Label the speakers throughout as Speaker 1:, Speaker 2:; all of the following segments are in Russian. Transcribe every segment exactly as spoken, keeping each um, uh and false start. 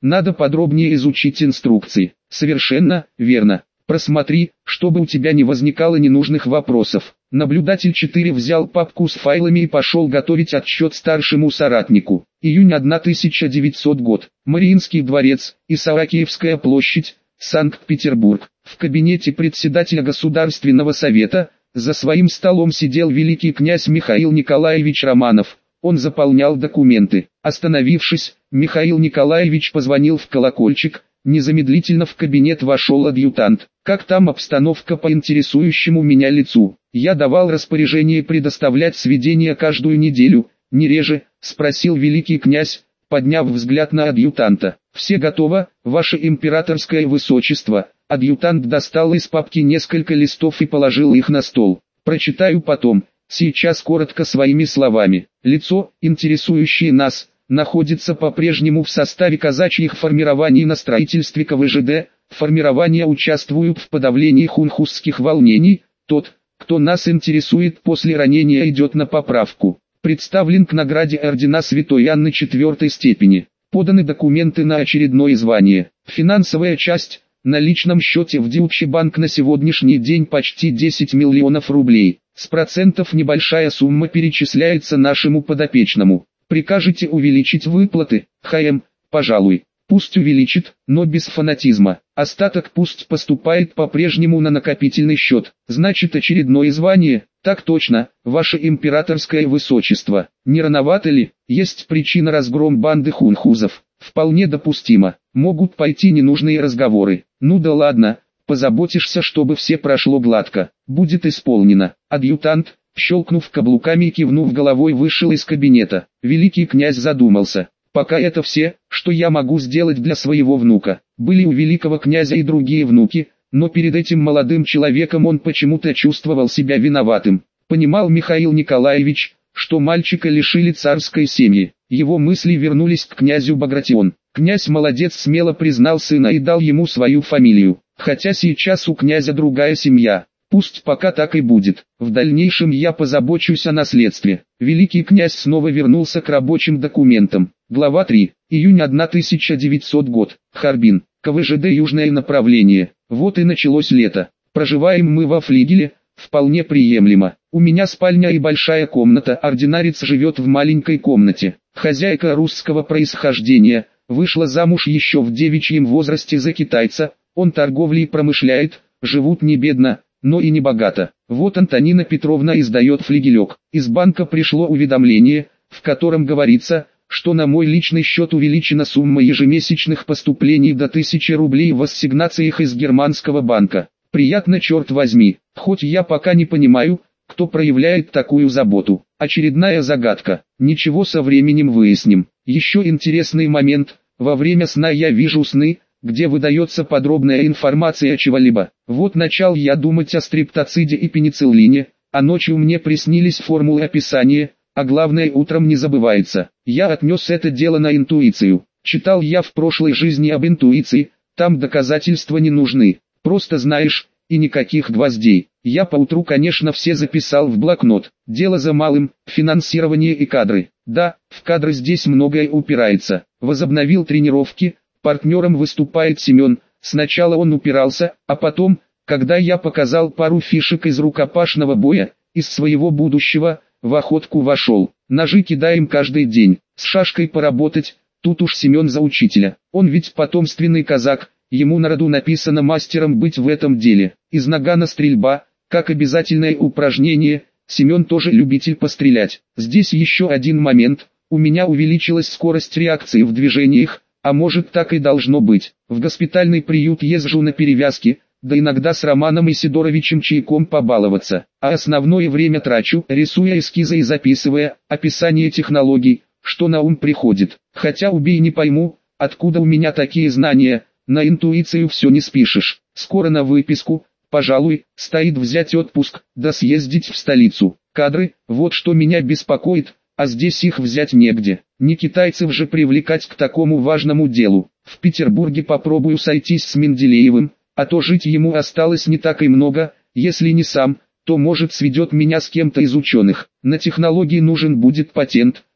Speaker 1: Надо подробнее изучить инструкции. Совершенно верно. Просмотри, чтобы у тебя не возникало ненужных вопросов. Наблюдатель четыре взял папку с файлами и пошел готовить отчет старшему соратнику. Июнь тысяча девятьсотый год. Мариинский дворец, Исаакиевская площадь, Санкт-Петербург. В кабинете председателя Государственного совета, за своим столом сидел великий князь Михаил Николаевич Романов. Он заполнял документы. Остановившись, Михаил Николаевич позвонил в колокольчик. Незамедлительно в кабинет вошел адъютант. «Как там обстановка по интересующему меня лицу? Я давал распоряжение предоставлять сведения каждую неделю, не реже», — спросил великий князь, подняв взгляд на адъютанта. «Все готово, ваше императорское высочество». Адъютант достал из папки несколько листов и положил их на стол. «Прочитаю потом, сейчас коротко своими словами. Лицо, интересующее нас, находится по-прежнему в составе казачьих формирований на строительстве ка вэ жэ дэ, формирования участвуют в подавлении хунхузских волнений, тот, кто нас интересует после ранения идет на поправку. Представлен к награде ордена Святой Анны четвертой степени. Поданы документы на очередное звание. Финансовая часть, на личном счете в Deutsche Bank на сегодняшний день почти десять миллионов рублей. С процентов небольшая сумма перечисляется нашему подопечному. Прикажете увеличить выплаты? ха эм, пожалуй. Пусть увеличит, но без фанатизма. Остаток пусть поступает по-прежнему на накопительный счет. Значит, очередное звание? Так точно, ваше императорское высочество. Не рановато ли? Есть причина: разгром банды хунхузов. Вполне допустимо. Могут пойти ненужные разговоры. Ну да ладно, позаботишься, чтобы все прошло гладко. Будет исполнено. Адъютант, щелкнув каблуками и кивнув головой, вышел из кабинета. Великий князь задумался. Пока это все, что я могу сделать для своего внука. Были у великого князя и другие внуки, но перед этим молодым человеком он почему-то чувствовал себя виноватым. Понимал Михаил Николаевич, что мальчика лишили царской семьи. Его мысли вернулись к князю Багратион. Князь молодец, смело признал сына и дал ему свою фамилию. Хотя сейчас у князя другая семья. Пусть пока так и будет. В дальнейшем я позабочусь о наследстве. Великий князь снова вернулся к рабочим документам. Глава три. Июнь тысяча девятисотый год. Харбин. ка вэ жэ дэ южное направление. Вот и началось лето. Проживаем мы во флигеле. Вполне приемлемо. У меня спальня и большая комната. Ординарец живет в маленькой комнате. Хозяйка русского происхождения. Вышла замуж еще в девичьем возрасте за китайца. Он торговлей промышляет. Живут не бедно, но и не богато. Вот Антонина Петровна издает флигелек. Из банка пришло уведомление, в котором говорится, что на мой личный счет увеличена сумма ежемесячных поступлений до тысячи рублей в ассигнациях из германского банка. Приятно, черт возьми, хоть я пока не понимаю, кто проявляет такую заботу. Очередная загадка. Ничего, со временем выясним. Еще интересный момент. Во время сна я вижу сны, где выдается подробная информация о чего-либо. Вот начал я думать о стрептоциде и пенициллине, а ночью мне приснились формулы описания, а главное, утром не забывается. Я отнес это дело на интуицию. Читал я в прошлой жизни об интуиции, там доказательства не нужны, просто знаешь, и никаких гвоздей. Я поутру, конечно, все записал в блокнот. Дело за малым, финансирование и кадры. Да, в кадры здесь многое упирается. Возобновил тренировки. Партнером выступает Семен. Сначала он упирался, а потом, когда я показал пару фишек из рукопашного боя, из своего будущего, в охотку вошел. Ножи кидаем каждый день, с шашкой поработать, тут уж Семен за учителя. Он ведь потомственный казак, ему на роду написано мастером быть в этом деле. Из нагана стрельба, как обязательное упражнение, Семен тоже любитель пострелять. Здесь еще один момент, у меня увеличилась скорость реакции в движениях, а может, так и должно быть. В госпитальный приют езжу на перевязки, да иногда с Романом Исидоровичем чайком побаловаться. А основное время трачу, рисуя эскизы и записывая описание технологий, что на ум приходит. Хотя убей не пойму, откуда у меня такие знания, на интуицию все не спишешь. Скоро на выписку, пожалуй, стоит взять отпуск, да съездить в столицу. Кадры, вот что меня беспокоит. А здесь их взять негде. Не китайцев же привлекать к такому важному делу. В Петербурге попробую сойтись с Менделеевым, а то жить ему осталось не так и много, если не сам, то может сведет меня с кем-то из ученых. На технологии нужен будет патент,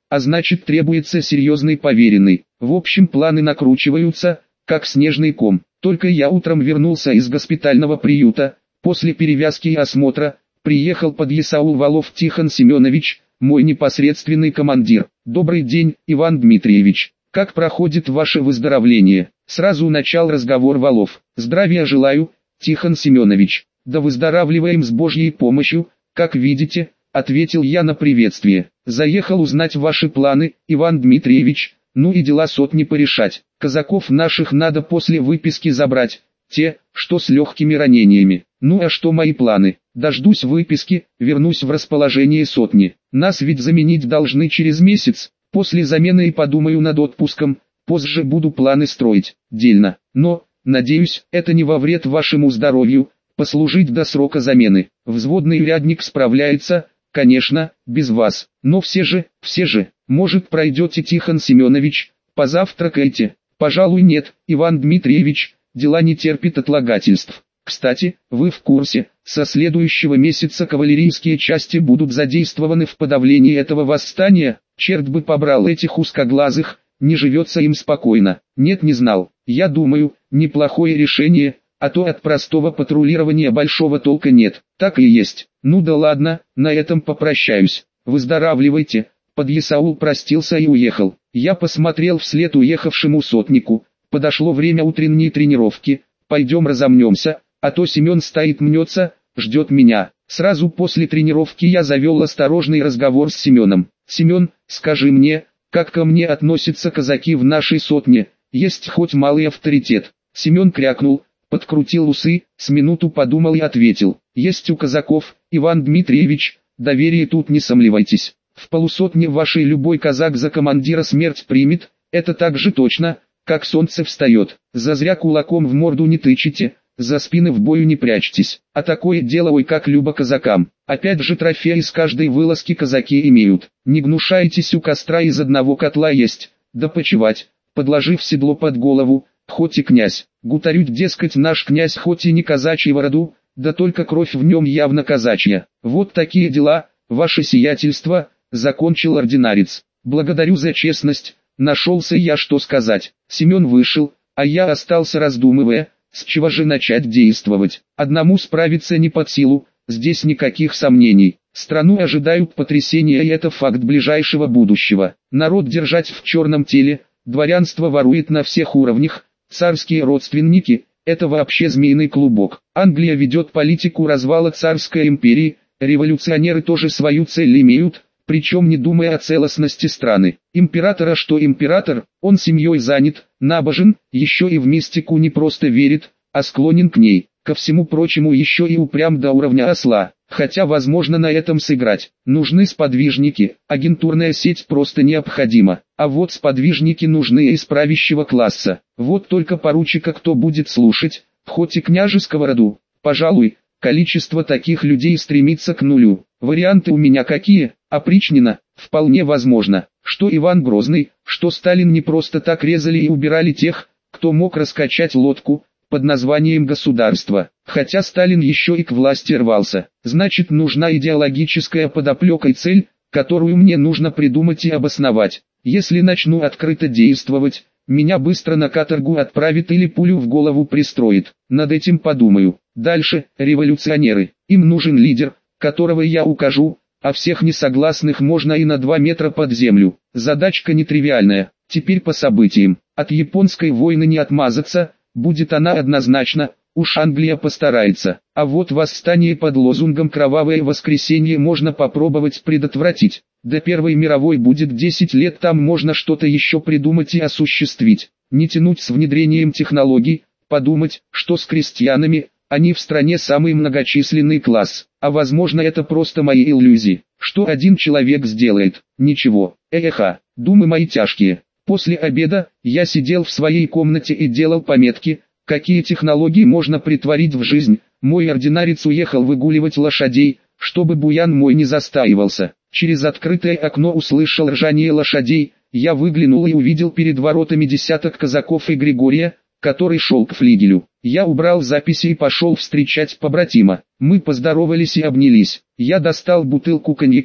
Speaker 1: а значит требуется серьезный поверенный. В общем, планы накручиваются, как снежный ком. Только я утром вернулся из госпитального приюта, после перевязки и осмотра, приехал подъясаул Валов Тихон Семенович, мой непосредственный командир. Добрый день, Иван Дмитриевич. Как проходит ваше выздоровление? Сразу начал разговор Валов. Здравия желаю, Тихон Семенович. Да выздоравливаем с Божьей помощью, как видите, ответил я на приветствие. Заехал узнать ваши планы, Иван Дмитриевич, ну и дела сотни порешать. Казаков наших надо после выписки забрать, те, что с легкими ранениями. Ну а что мои планы? Дождусь выписки, вернусь в расположение сотни. Нас ведь заменить должны через месяц. После замены и подумаю над отпуском, позже буду планы строить, дельно. Но, надеюсь, это не во вред вашему здоровью, послужить до срока замены. Взводный урядник справляется, конечно, без вас. Но все же, все же, может пройдете, Тихон Семенович, позавтракайте. Пожалуй, нет, Иван Дмитриевич, дела не терпят отлагательств. Кстати, вы в курсе, со следующего месяца кавалерийские части будут задействованы в подавлении этого восстания? Черт бы побрал этих узкоглазых, не живется им спокойно. Нет, не знал. Я думаю, неплохое решение, а то от простого патрулирования большого толка нет. Так и есть. Ну да ладно, на этом попрощаюсь. Выздоравливайте. Подъясаул простился и уехал. Я посмотрел вслед уехавшему сотнику. Подошло время утренней тренировки. Пойдем разомнемся, а то Семен стоит мнется, ждет меня. Сразу после тренировки я завел осторожный разговор с Семеном. Семен, скажи мне, как ко мне относятся казаки в нашей сотне, есть хоть малый авторитет? Семен крякнул, подкрутил усы, с минуту подумал и ответил. Есть у казаков, Иван Дмитриевич, доверие тут не сомневайтесь. В полусотне вашей любой казак за командира смерть примет, это так же точно, как солнце встает. Зазря кулаком в морду не тычете, за спины в бою не прячьтесь. А такое дело ой как любо казакам. Опять же трофеи с каждой вылазки казаки имеют. Не гнушайтесь у костра из одного котла есть, да почевать, подложив седло под голову, хоть и князь. Гутарють, дескать, наш князь хоть и не казачьего роду, да только кровь в нем явно казачья. Вот такие дела, ваше сиятельство, закончил ординарец. Благодарю за честность, нашелся я что сказать. Семен вышел, а я остался раздумывая, с чего же начать действовать. Одному справиться не под силу, здесь никаких сомнений. Страну ожидают потрясения, и это факт ближайшего будущего. Народ держать в черном теле, дворянство ворует на всех уровнях, царские родственники – это вообще змеиный клубок. Англия ведет политику развала царской империи, революционеры тоже свою цель имеют, причем не думая о целостности страны. Императора что император, он семьей занят, набожен, еще и в мистику не просто верит, а склонен к ней. Ко всему прочему еще и упрям до уровня осла, хотя возможно на этом сыграть. Нужны сподвижники, агентурная сеть просто необходима. А вот сподвижники нужны из правящего класса. Вот только поручика кто будет слушать, хоть и княжеского роду. Пожалуй, количество таких людей стремится к нулю. Варианты у меня какие? Опричнина, вполне возможно, что Иван Грозный, что Сталин не просто так резали и убирали тех, кто мог раскачать лодку под названием государство. Хотя Сталин еще и к власти рвался. Значит, нужна идеологическая подоплека и цель, которую мне нужно придумать и обосновать. Если начну открыто действовать, меня быстро на каторгу отправит или пулю в голову пристроит. Над этим подумаю. Дальше, революционеры. Им нужен лидер, которого я укажу, а всех несогласных можно и на два метра под землю. Задачка нетривиальная. Теперь по событиям. От японской войны не отмазаться, будет она однозначно, уж Англия постарается. А вот восстание под лозунгом «Кровавое воскресенье» можно попробовать предотвратить. До Первой мировой будет десять лет, там можно что-то еще придумать и осуществить. Не тянуть с внедрением технологий, подумать, что с крестьянами, они в стране самый многочисленный класс. А возможно это просто мои иллюзии. Что один человек сделает? Ничего. Эха, думы мои тяжкие. После обеда, я сидел в своей комнате и делал пометки, какие технологии можно притворить в жизнь. Мой ординарец уехал выгуливать лошадей, чтобы буян мой не застаивался. Через открытое окно услышал ржание лошадей, я выглянул и увидел перед воротами десяток казаков и Григория, который шел к флигелю. Я убрал записи и пошел встречать побратима. Мы поздоровались и обнялись. Я достал бутылку коньяка,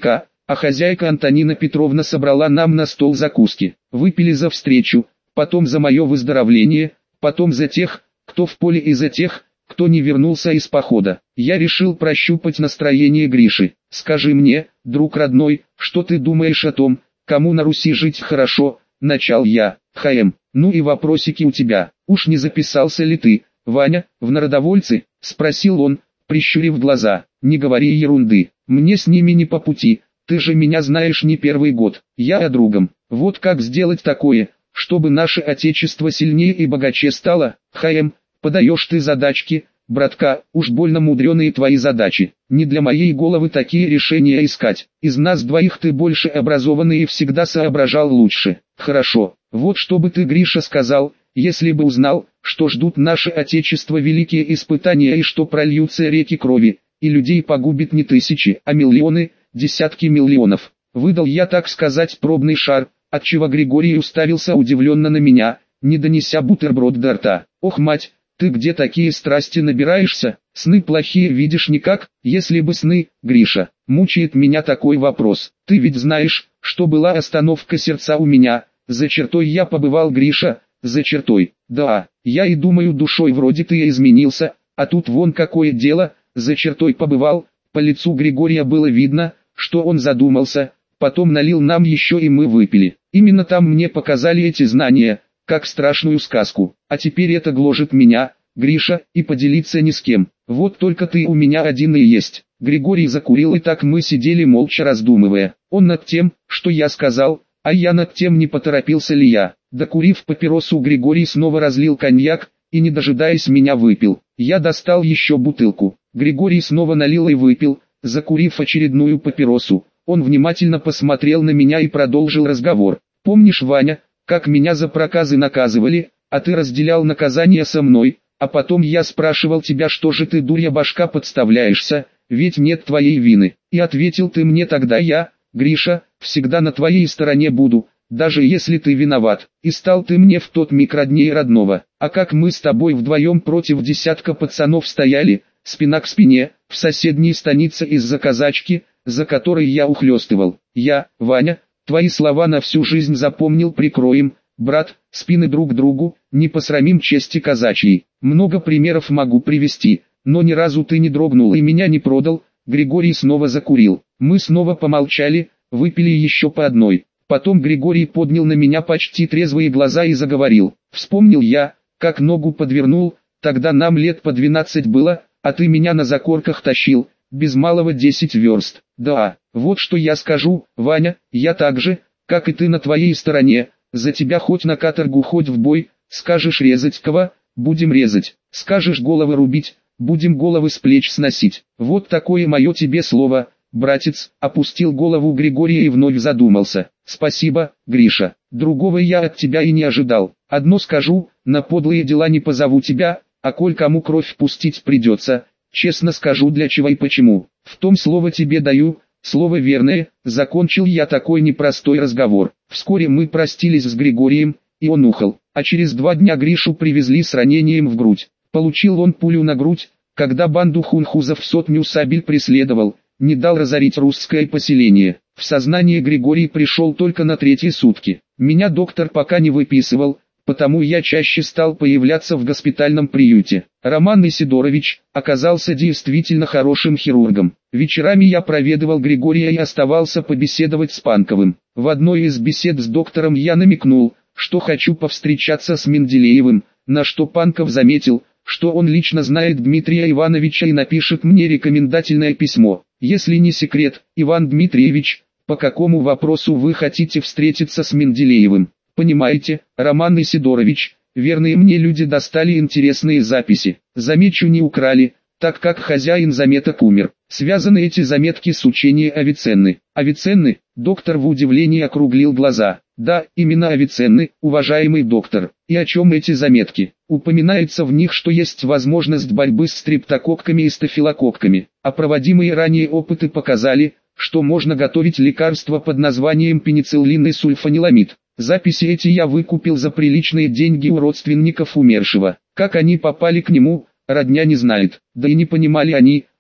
Speaker 1: а хозяйка Антонина Петровна собрала нам на стол закуски. Выпили за встречу, потом за мое выздоровление, потом за тех, кто в поле, и за тех, кто не вернулся из похода. Я решил прощупать настроение Гриши. «Скажи мне, друг родной, что ты думаешь о том, кому на Руси жить хорошо?» — начал я. «Хм, ну и вопросики у тебя. Уж не записался ли ты, Ваня, в народовольцы?» — спросил он, прищурив глаза. «Не говори ерунды, мне с ними не по пути, ты же меня знаешь не первый год, я о другом. Вот как сделать такое, чтобы наше отечество сильнее и богаче стало? Хм, подаешь ты задачки, братка, уж больно мудреные твои задачи. Не для моей головы такие решения искать. Из нас двоих ты больше образованный и всегда соображал лучше. Хорошо, вот что бы ты, Гриша, сказал, если бы узнал, что ждут наше отечество великие испытания и что прольются реки крови, и людей погубит не тысячи, а миллионы, десятки миллионов». Выдал я, так сказать, пробный шар, отчего Григорий уставился удивленно на меня, не донеся бутерброд до рта. «Ох, мать, ты где такие страсти набираешься? Сны плохие видишь никак?» «Если бы сны, Гриша, мучает меня такой вопрос. Ты ведь знаешь, что была остановка сердца у меня, за чертой я побывал, Гриша, за чертой. Да, я и думаю душой вроде ты изменился, а тут вон какое дело, за чертой побывал». По лицу Григория было видно, что он задумался, потом налил нам еще и мы выпили. Именно там мне показали эти знания, как страшную сказку, а теперь это гложет меня, Гриша, и поделиться ни с кем. Вот только ты у меня один и есть. Григорий закурил, и так мы сидели молча раздумывая. Он над тем, что я сказал, а я над тем, не поторопился ли я. Докурив папиросу, Григорий снова разлил коньяк, и не дожидаясь меня выпил. Я достал еще бутылку. Григорий снова налил и выпил, закурив очередную папиросу. Он внимательно посмотрел на меня и продолжил разговор. «Помнишь, Ваня, как меня за проказы наказывали, а ты разделял наказание со мной, а потом я спрашивал тебя, что же ты, дурья башка, подставляешься, ведь нет твоей вины, и ответил ты мне тогда: я, Гриша, всегда на твоей стороне буду, даже если ты виноват, и стал ты мне в тот миг роднее родного. А как мы с тобой вдвоем против десятка пацанов стояли, спина к спине, в соседней станице из-за казачки, за которой я ухлёстывал. Я, Ваня, твои слова на всю жизнь запомнил: прикроем, брат, спины друг другу, не посрамим чести казачьей. Много примеров могу привести, но ни разу ты не дрогнул и меня не продал». Григорий снова закурил. Мы снова помолчали, выпили еще по одной. Потом Григорий поднял на меня почти трезвые глаза и заговорил. «Вспомнил я, как ногу подвернул, тогда нам лет по двенадцать было, а ты меня на закорках тащил, без малого десять верст. Да, вот что я скажу, Ваня, я так же, как и ты, на твоей стороне, за тебя хоть на каторгу, хоть в бой. Скажешь резать кого, будем резать, скажешь головы рубить, будем головы с плеч сносить. Вот такое мое тебе слово, братец». Опустил голову Григория и вновь задумался. «Спасибо, Гриша, другого я от тебя и не ожидал. Одно скажу, на подлые дела не позову тебя, а коль кому кровь пустить придется, честно скажу, для чего и почему. В том слово тебе даю, слово верное». Закончил я такой непростой разговор. Вскоре мы простились с Григорием, и он ухал, а через два дня Гришу привезли с ранением в грудь. Получил он пулю на грудь, когда банду хунхузов сотню сабель преследовал, не дал разорить русское поселение. В сознание Григорий пришел только на третьи сутки. Меня доктор пока не выписывал, потому я чаще стал появляться в госпитальном приюте. Роман Исидорович оказался действительно хорошим хирургом. Вечерами я проведывал Григория и оставался побеседовать с Панковым. В одной из бесед с доктором я намекнул, что хочу повстречаться с Менделеевым, на что Панков заметил, что он лично знает Дмитрия Ивановича и напишет мне рекомендательное письмо. «Если не секрет, Иван Дмитриевич, по какому вопросу вы хотите встретиться с Менделеевым?» «Понимаете, Роман Исидорович, верные мне люди достали интересные записи. Замечу, не украли, так как хозяин заметок умер. Связаны эти заметки с учением Авиценны». «Авиценны?» Доктор в удивлении округлил глаза. «Да, именно Авиценны, уважаемый доктор. И о чем эти заметки?» «Упоминается в них, что есть возможность борьбы с стрептококками и стафилококками, а проводимые ранее опыты показали, что можно готовить лекарство под названием пенициллин и сульфаниламид. Записи эти я выкупил за приличные деньги у родственников умершего. Как они попали к нему, родня не знает, да и не понимали они,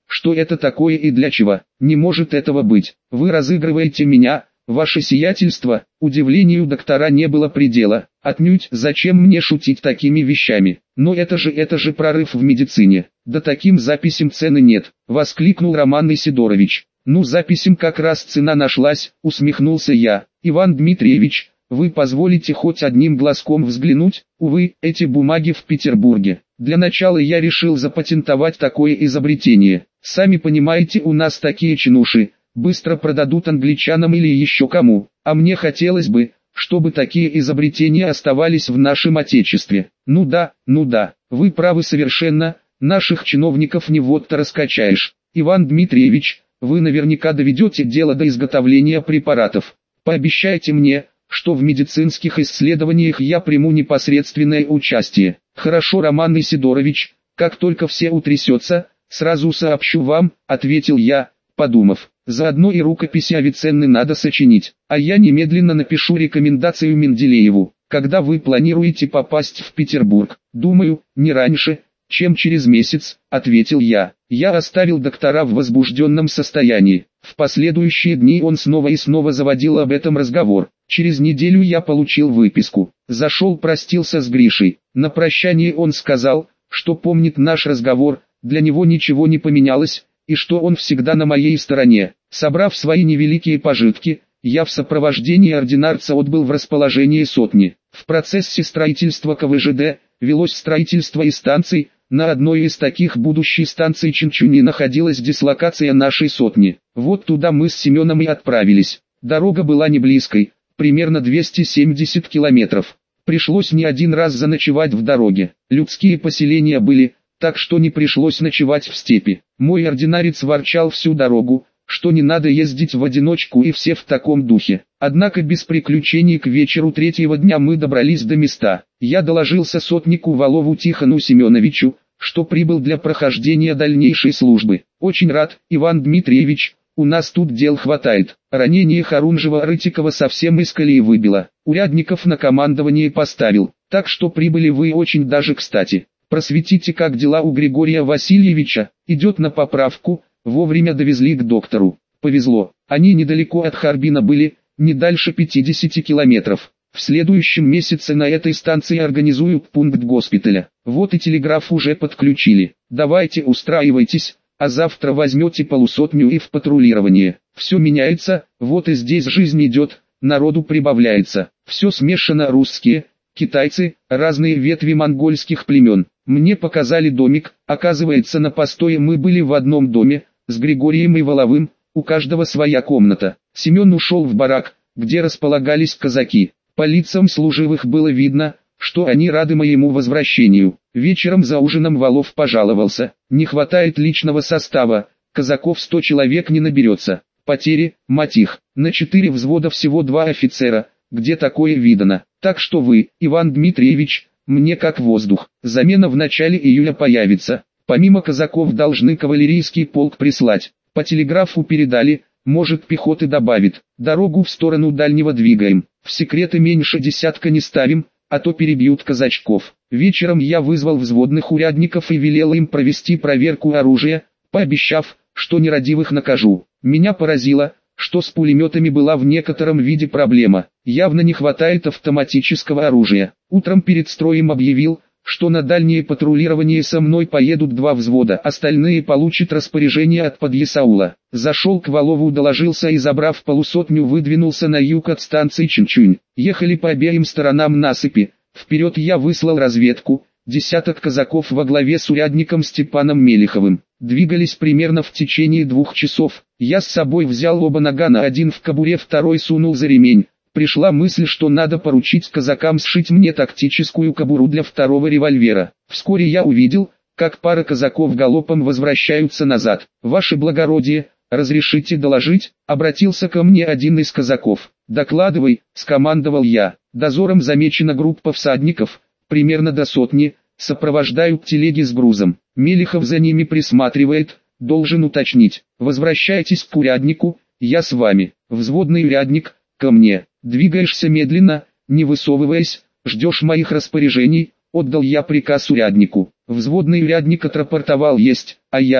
Speaker 1: Что это такое и для чего? Не может этого быть. Вы разыгрываете меня, ваше сиятельство. Удивлению доктора не было предела. Отнюдь, зачем мне шутить такими вещами? Но это же, это же прорыв в медицине. Да таким записям цены нет, воскликнул Роман Исидорович. Ну, записям как раз цена нашлась, усмехнулся я. Иван Дмитриевич, вы позволите хоть одним глазком взглянуть? Увы, эти бумаги в Петербурге. Для начала я решил запатентовать такое изобретение. Сами понимаете, у нас такие чинуши, быстро продадут англичанам или еще кому. А мне хотелось бы, чтобы такие изобретения оставались в нашем отечестве. Ну да, ну да, вы правы совершенно, наших чиновников не вот-то раскачаешь. Иван Дмитриевич, вы наверняка доведете дело до изготовления препаратов. Пообещайте мне, что в медицинских исследованиях я приму непосредственное участие. Хорошо, Роман Исидорович, как только все утрясется, сразу сообщу вам, ответил я, подумав. Заодно и рукописи Авиценны надо сочинить, а я немедленно напишу рекомендацию Менделееву. Когда вы планируете попасть в Петербург? Думаю, не раньше, чем через месяц, ответил я. Я оставил доктора в возбужденном состоянии. В последующие дни он снова и снова заводил об этом разговор. Через неделю я получил выписку. Зашел, простился с Гришей. На прощание он сказал, что помнит наш разговор, для него ничего не поменялось, и что он всегда на моей стороне. Собрав свои невеликие пожитки, я в сопровождении ординарца отбыл в расположение сотни. В процессе строительства ка вэ жэ дэ велось строительство и станций. На одной из таких будущей станций Чинчуни находилась дислокация нашей сотни. Вот туда мы с Семеном и отправились. Дорога была не близкой, примерно двести семьдесят километров. Пришлось не один раз заночевать в дороге. Людские поселения были, так что не пришлось ночевать в степи. Мой ординарец ворчал всю дорогу, что не надо ездить в одиночку, и все в таком духе. Однако без приключений к вечеру третьего дня мы добрались до места. Я доложился сотнику Волову Тихону Семеновичу, что прибыл для прохождения дальнейшей службы. Очень рад, Иван Дмитриевич, у нас тут дел хватает. Ранение Харунжева-Рытикова совсем из колеи выбило. Урядников на командование поставил, так что прибыли вы очень даже кстати. Просветите, как дела у Григория Васильевича, идет на поправку. Вовремя довезли к доктору. Повезло, они недалеко от Харбина были, не дальше пятидесяти километров. В следующем месяце на этой станции организуют пункт госпиталя. Вот и телеграф уже подключили. Давайте устраивайтесь, а завтра возьмете полусотню и в патрулирование. Все меняется, вот и здесь жизнь идет, народу прибавляется. Все смешано: русские, китайцы, разные ветви монгольских племен. Мне показали домик, оказывается, на постое мы были в одном доме, с Григорием и Воловым, у каждого своя комната. Семен ушел в барак, где располагались казаки. По лицам служивых было видно, что они рады моему возвращению. Вечером за ужином Волов пожаловался: не хватает личного состава, казаков сто человек не наберется. Потери, мать их, на четыре взвода всего два офицера, где такое видано. Так что вы, Иван Дмитриевич, мне как воздух. Замена в начале июля появится. Помимо казаков должны кавалерийский полк прислать. По телеграфу передали, может, пехоты добавит. Дорогу в сторону дальнего двигаем. В секреты меньше десятка не ставим, а то перебьют казачков. Вечером я вызвал взводных урядников и велел им провести проверку оружия, пообещав, что нерадивых накажу. Меня поразило, что с пулеметами была в некотором виде проблема. Явно не хватает автоматического оружия. Утром перед строем объявил, что на дальнее патрулирование со мной поедут два взвода, остальные получат распоряжение от подъясаула. Зашел к Волову, доложился и, забрав полусотню, выдвинулся на юг от станции Чинчунь. Ехали по обеим сторонам насыпи. Вперед я выслал разведку, десяток казаков во главе с урядником Степаном Мелиховым. Двигались примерно в течение двух часов. Я с собой взял оба нагана, один в кобуре, второй сунул за ремень. Пришла мысль, что надо поручить казакам сшить мне тактическую кобуру для второго револьвера. Вскоре я увидел, как пара казаков галопом возвращаются назад. «Ваше благородие, разрешите доложить?» — обратился ко мне один из казаков. «Докладывай», — скомандовал я. Дозором замечена группа всадников, примерно до сотни, сопровождают телеги с грузом. Мелихов за ними присматривает, должен уточнить. «Возвращайтесь к уряднику, я с вами». Взводный урядник: «Ко мне». «Двигаешься медленно, не высовываясь, ждешь моих распоряжений», — отдал я приказ уряднику. Взводный урядник отрапортовал: «Есть», а я,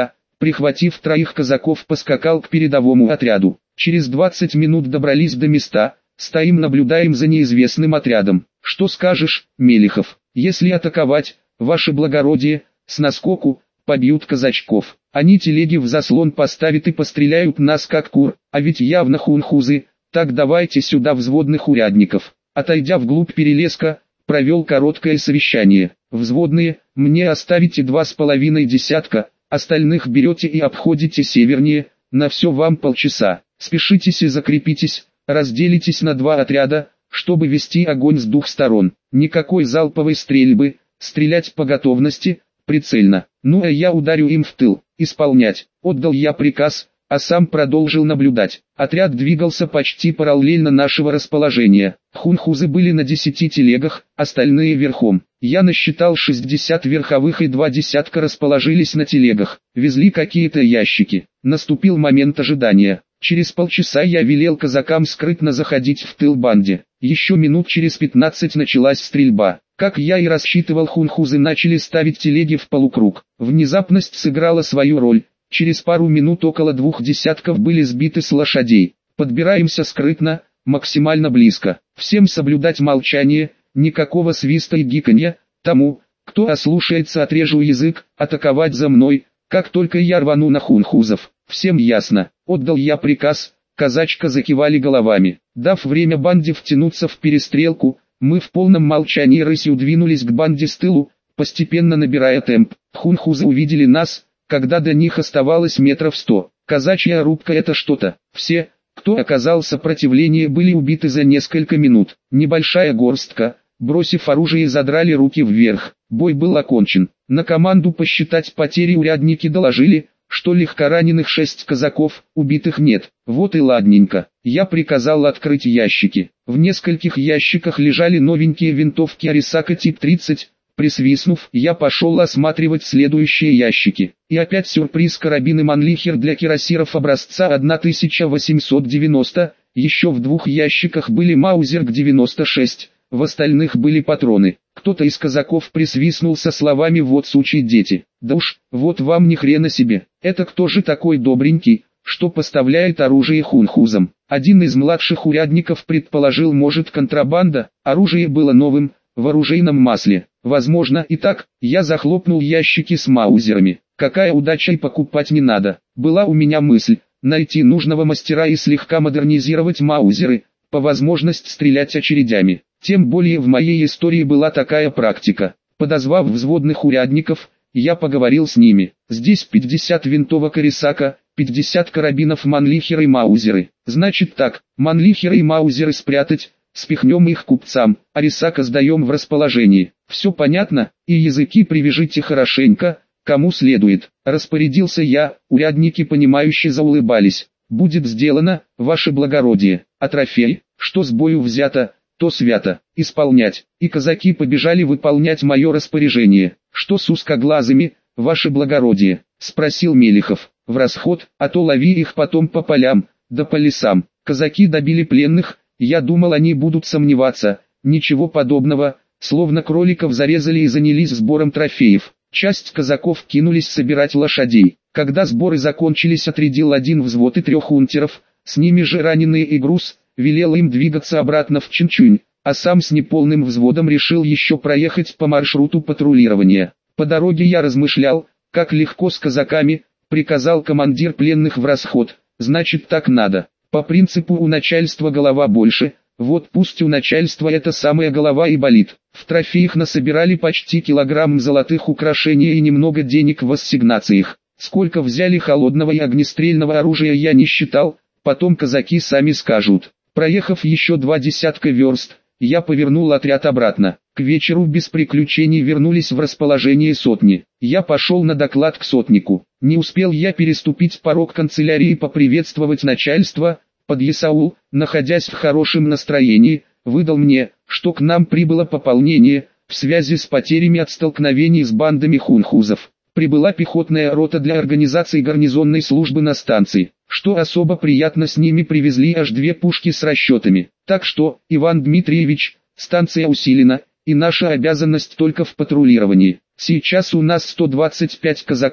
Speaker 1: прихватив троих казаков, поскакал к передовому отряду. Через двадцать минут добрались до места, стоим наблюдаем за неизвестным отрядом. Что скажешь, Мелихов? Если атаковать, ваше благородие, с наскоку, побьют казачков. Они телеги в заслон поставят и постреляют нас как кур, а ведь явно хунхузы. Так давайте сюда взводных урядников. Отойдя вглубь перелеска, провел короткое совещание. Взводные, мне оставите два с половиной десятка, остальных берете и обходите севернее, на все вам полчаса. Спешитесь и закрепитесь, разделитесь на два отряда, чтобы вести огонь с двух сторон. Никакой залповой стрельбы, стрелять по готовности, прицельно. Ну а я ударю им в тыл. Исполнять. Отдал я приказ, а сам продолжил наблюдать. Отряд двигался почти параллельно нашего расположения. Хунхузы были на десяти телегах, остальные верхом. Я насчитал шестьдесят верховых и два десятка расположились на телегах. Везли какие-то ящики. Наступил момент ожидания. Через полчаса я велел казакам скрытно заходить в тыл банде. Еще минут через пятнадцать началась стрельба. Как я и рассчитывал, хунхузы начали ставить телеги в полукруг. Внезапность сыграла свою роль. Через пару минут около двух десятков были сбиты с лошадей. Подбираемся скрытно, максимально близко. Всем соблюдать молчание, никакого свиста и гиканья. Тому, кто ослушается, отрежу язык, атаковать за мной, как только я рвану на хунхузов. Всем ясно. Отдал я приказ, казачка закивали головами. Дав время банде втянуться в перестрелку, мы в полном молчании рысью двинулись к банде с тылу, постепенно набирая темп. Хунхузы увидели нас, когда до них оставалось метров сто. Казачья рубка — это что-то. Все, кто оказал сопротивление, были убиты за несколько минут. Небольшая горстка, бросив оружие, задрали руки вверх. Бой был окончен. На команду посчитать потери урядники доложили, что легкораненых шесть казаков, убитых нет. Вот и ладненько. Я приказал открыть ящики. В нескольких ящиках лежали новенькие винтовки Арисака тип тридцать. Присвистнув, я пошел осматривать следующие ящики. И опять сюрприз: карабины Манлихер для кирасиров образца тысяча восемьсот девяносто. Еще в двух ящиках были Маузер девяносто шесть. В остальных были патроны. Кто-то из казаков присвистнул со словами: вот сучьи дети. Да уж, вот вам ни хрена себе. Это кто же такой добренький, что поставляет оружие хунхузам? Один из младших урядников предположил: может, контрабанда. Оружие было новым, в оружейном масле. Возможно и так. Я захлопнул ящики с маузерами. Какая удача, и покупать не надо. Была у меня мысль найти нужного мастера и слегка модернизировать маузеры, по возможности стрелять очередями. Тем более в моей истории была такая практика. Подозвав взводных урядников, я поговорил с ними. Здесь пятьдесят винтовок Арисака, пятьдесят карабинов Манлихер и маузеры. Значит так, Манлихеры и маузеры спрятать, спихнем их купцам, Арисака сдаем в расположении. Все понятно? И языки привяжите хорошенько, кому следует. Распорядился я, урядники понимающе заулыбались. Будет сделано, ваше благородие. А трофей, что с бою взято, то свято. Исполнять. И казаки побежали выполнять мое распоряжение. Что с узкоглазыми, ваше благородие? Спросил Мелихов. В расход, а то лови их потом по полям, да по лесам. Казаки добили пленных. Я думал, они будут сомневаться. Ничего подобного. Словно кроликов зарезали и занялись сбором трофеев. Часть казаков кинулись собирать лошадей. Когда сборы закончились, отрядил один взвод и трех унтеров, с ними же раненые и груз, велел им двигаться обратно в Чинчунь, а сам с неполным взводом решил еще проехать по маршруту патрулирования. По дороге я размышлял, как легко с казаками, приказал командир пленных в расход, значит так надо. По принципу у начальства голова больше, вот пусть у начальства эта самая голова и болит. В трофеях насобирали почти килограмм золотых украшений и немного денег в ассигнациях. Сколько взяли холодного и огнестрельного оружия, я не считал, потом казаки сами скажут. Проехав еще два десятка верст, я повернул отряд обратно. К вечеру без приключений вернулись в расположение сотни. Я пошел на доклад к сотнику. Не успел я переступить порог канцелярии и поприветствовать начальство. Подъясаул, находясь в хорошем настроении, выдал мне, что к нам прибыло пополнение, в связи с потерями от столкновений с бандами хунхузов. Прибыла пехотная рота для организации гарнизонной службы на станции. Что особо приятно, с ними привезли аж две пушки с расчетами. Так что, Иван Дмитриевич, станция усилена, и наша обязанность только в патрулировании. Сейчас у нас сто двадцать пять казаков,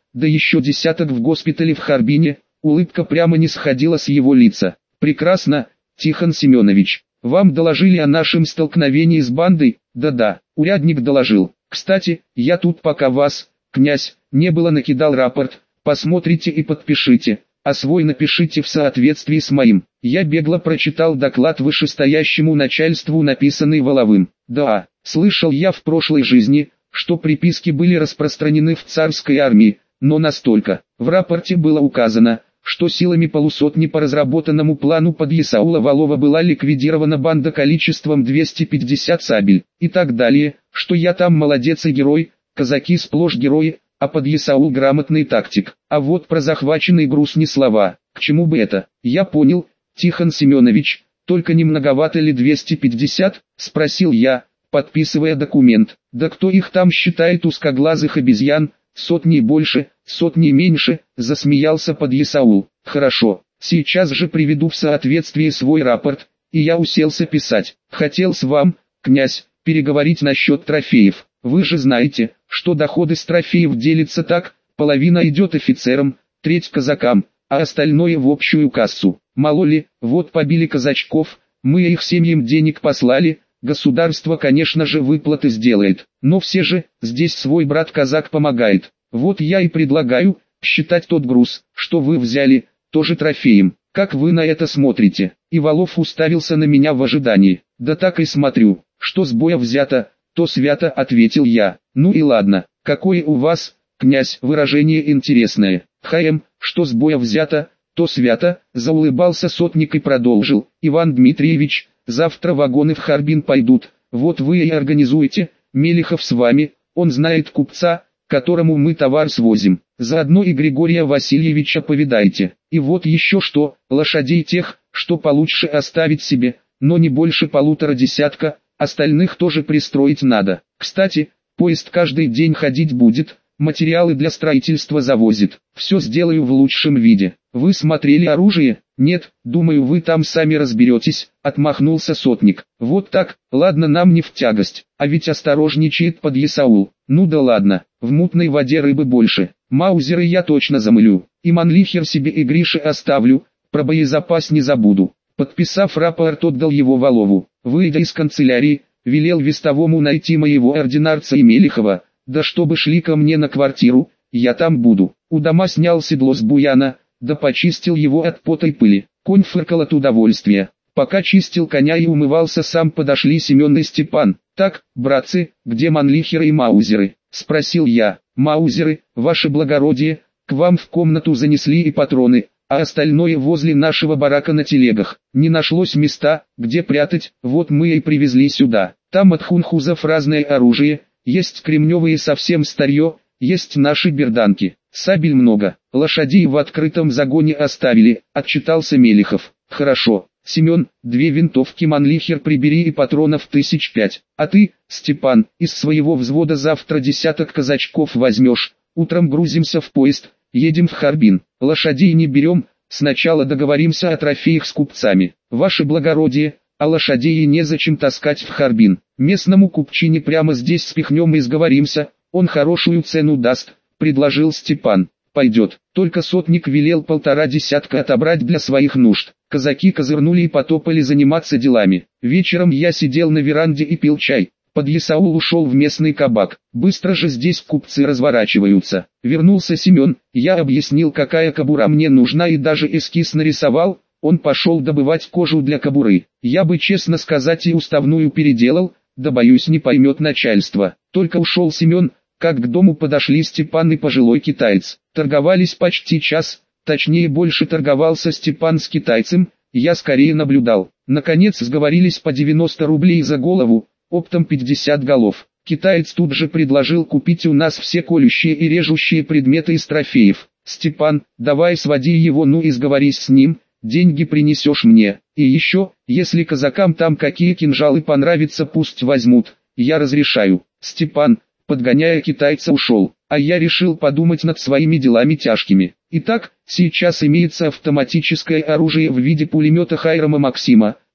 Speaker 1: да еще десяток в госпитале в Харбине, улыбка прямо не сходила с его лица. Прекрасно, Тихон Семенович, вам доложили о нашем столкновении с бандой? Да-да, урядник доложил. Кстати, я тут пока вас, князь, не было накидал рапорт, посмотрите и подпишите, а свой напишите в соответствии с моим. Я бегло прочитал доклад вышестоящему начальству, написанный Воловым. Да, слышал я в прошлой жизни, что приписки были распространены в царской армии, но настолько. В рапорте было указано, что силами полусотни по разработанному плану Подъясаула Волова была ликвидирована банда количеством двести пятьдесят сабель, и так далее, что я там молодец и герой, казаки сплошь герои, а Подъясаул грамотный тактик. А вот про захваченный груз ни слова. К чему бы это? Я понял, Тихон Семенович, только не многовато ли двести пятьдесят, спросил я, подписывая документ. Да кто их там считает узкоглазых обезьян, сотни больше, сотни меньше, засмеялся Подъясаул. Хорошо, сейчас же приведу в соответствие свой рапорт, и я уселся писать. Хотел с вам, князь, переговорить насчет трофеев. Вы же знаете, что доходы с трофеев делятся так, половина идет офицерам, треть казакам, а остальное в общую кассу. Мало ли, вот побили казачков, мы их семьям денег послали, государство, конечно же, выплаты сделает, но все же, здесь свой брат-казак помогает. Вот я и предлагаю, считать тот груз, что вы взяли, тоже трофеем. Как вы на это смотрите? И Волов уставился на меня в ожидании. Да так и смотрю, что с боя взято, то свято, ответил я. Ну и ладно, какое у вас, князь, выражение интересное. Хаем, что с боя взято, то свято, заулыбался сотник и продолжил. Иван Дмитриевич, завтра вагоны в Харбин пойдут, вот вы и организуете, Мелихов с вами, он знает купца, которому мы товар свозим. Заодно и Григория Васильевича повидайте. И вот еще что, лошадей тех, что получше оставить себе, но не больше полутора десятка, остальных тоже пристроить надо. Кстати, поезд каждый день ходить будет, материалы для строительства завозит. Все сделаю в лучшем виде. Вы смотрели оружие? Нет, думаю, вы там сами разберетесь, отмахнулся сотник. Вот так, ладно, нам не в тягость, а ведь осторожничает Подъясаул. Ну да ладно, в мутной воде рыбы больше. Маузеры я точно замылю, и манлихер себе и Грише оставлю, про боезапас не забуду. Подписав рапорт, отдал его Волову. Выйдя из канцелярии, велел вестовому найти моего ординарца и Мелихова, да чтобы шли ко мне на квартиру, я там буду. У дома снял седло с буяна, да почистил его от пота и пыли. Конь фыркал от удовольствия. Пока чистил коня и умывался сам, подошли Семен и Степан. «Так, братцы, где манлихеры и маузеры?» — спросил я. «Маузеры, ваше благородие, к вам в комнату занесли и патроны, а остальное возле нашего барака на телегах. Не нашлось места, где прятать, вот мы и привезли сюда. Там от хунхузов разное оружие, есть кремневые совсем старье, есть наши берданки. Сабель много, лошадей в открытом загоне оставили», — отчитался Мелихов. «Хорошо, Семен, две винтовки манлихер прибери и патронов тысяч пять. А ты, Степан, из своего взвода завтра десяток казачков возьмешь, утром грузимся в поезд, едем в Харбин. Лошадей не берем, сначала договоримся о трофеях с купцами. Ваше благородие, а лошадей незачем таскать в Харбин. Местному купчине прямо здесь спихнем и сговоримся, он хорошую цену даст», — предложил Степан. «Пойдет». Только сотник велел полтора десятка отобрать для своих нужд. Казаки козырнули и потопали заниматься делами. Вечером я сидел на веранде и пил чай. Подъясаул ушел в местный кабак. Быстро же здесь купцы разворачиваются. Вернулся Семен, я объяснил, какая кобура мне нужна, и даже эскиз нарисовал. Он пошел добывать кожу для кобуры. Я бы, честно сказать, и уставную переделал, да боюсь, не поймет начальство. Только ушел Семен, как к дому подошли Степан и пожилой китаец. Торговались почти час, точнее больше торговался Степан с китайцем, я скорее наблюдал. Наконец сговорились по девяносто рублей за голову, оптом пятьдесят голов. Китаец тут же предложил купить у нас все колющие и режущие предметы из трофеев. «Степан, давай своди его, ну и сговорись с ним, деньги принесешь мне. И еще, если казакам там какие кинжалы понравятся, пусть возьмут, я разрешаю». Степан, подгоняя китайца, ушел, а я решил подумать над своими делами тяжкими. Итак, сейчас имеется автоматическое оружие в виде пулемета Хайрама Максима,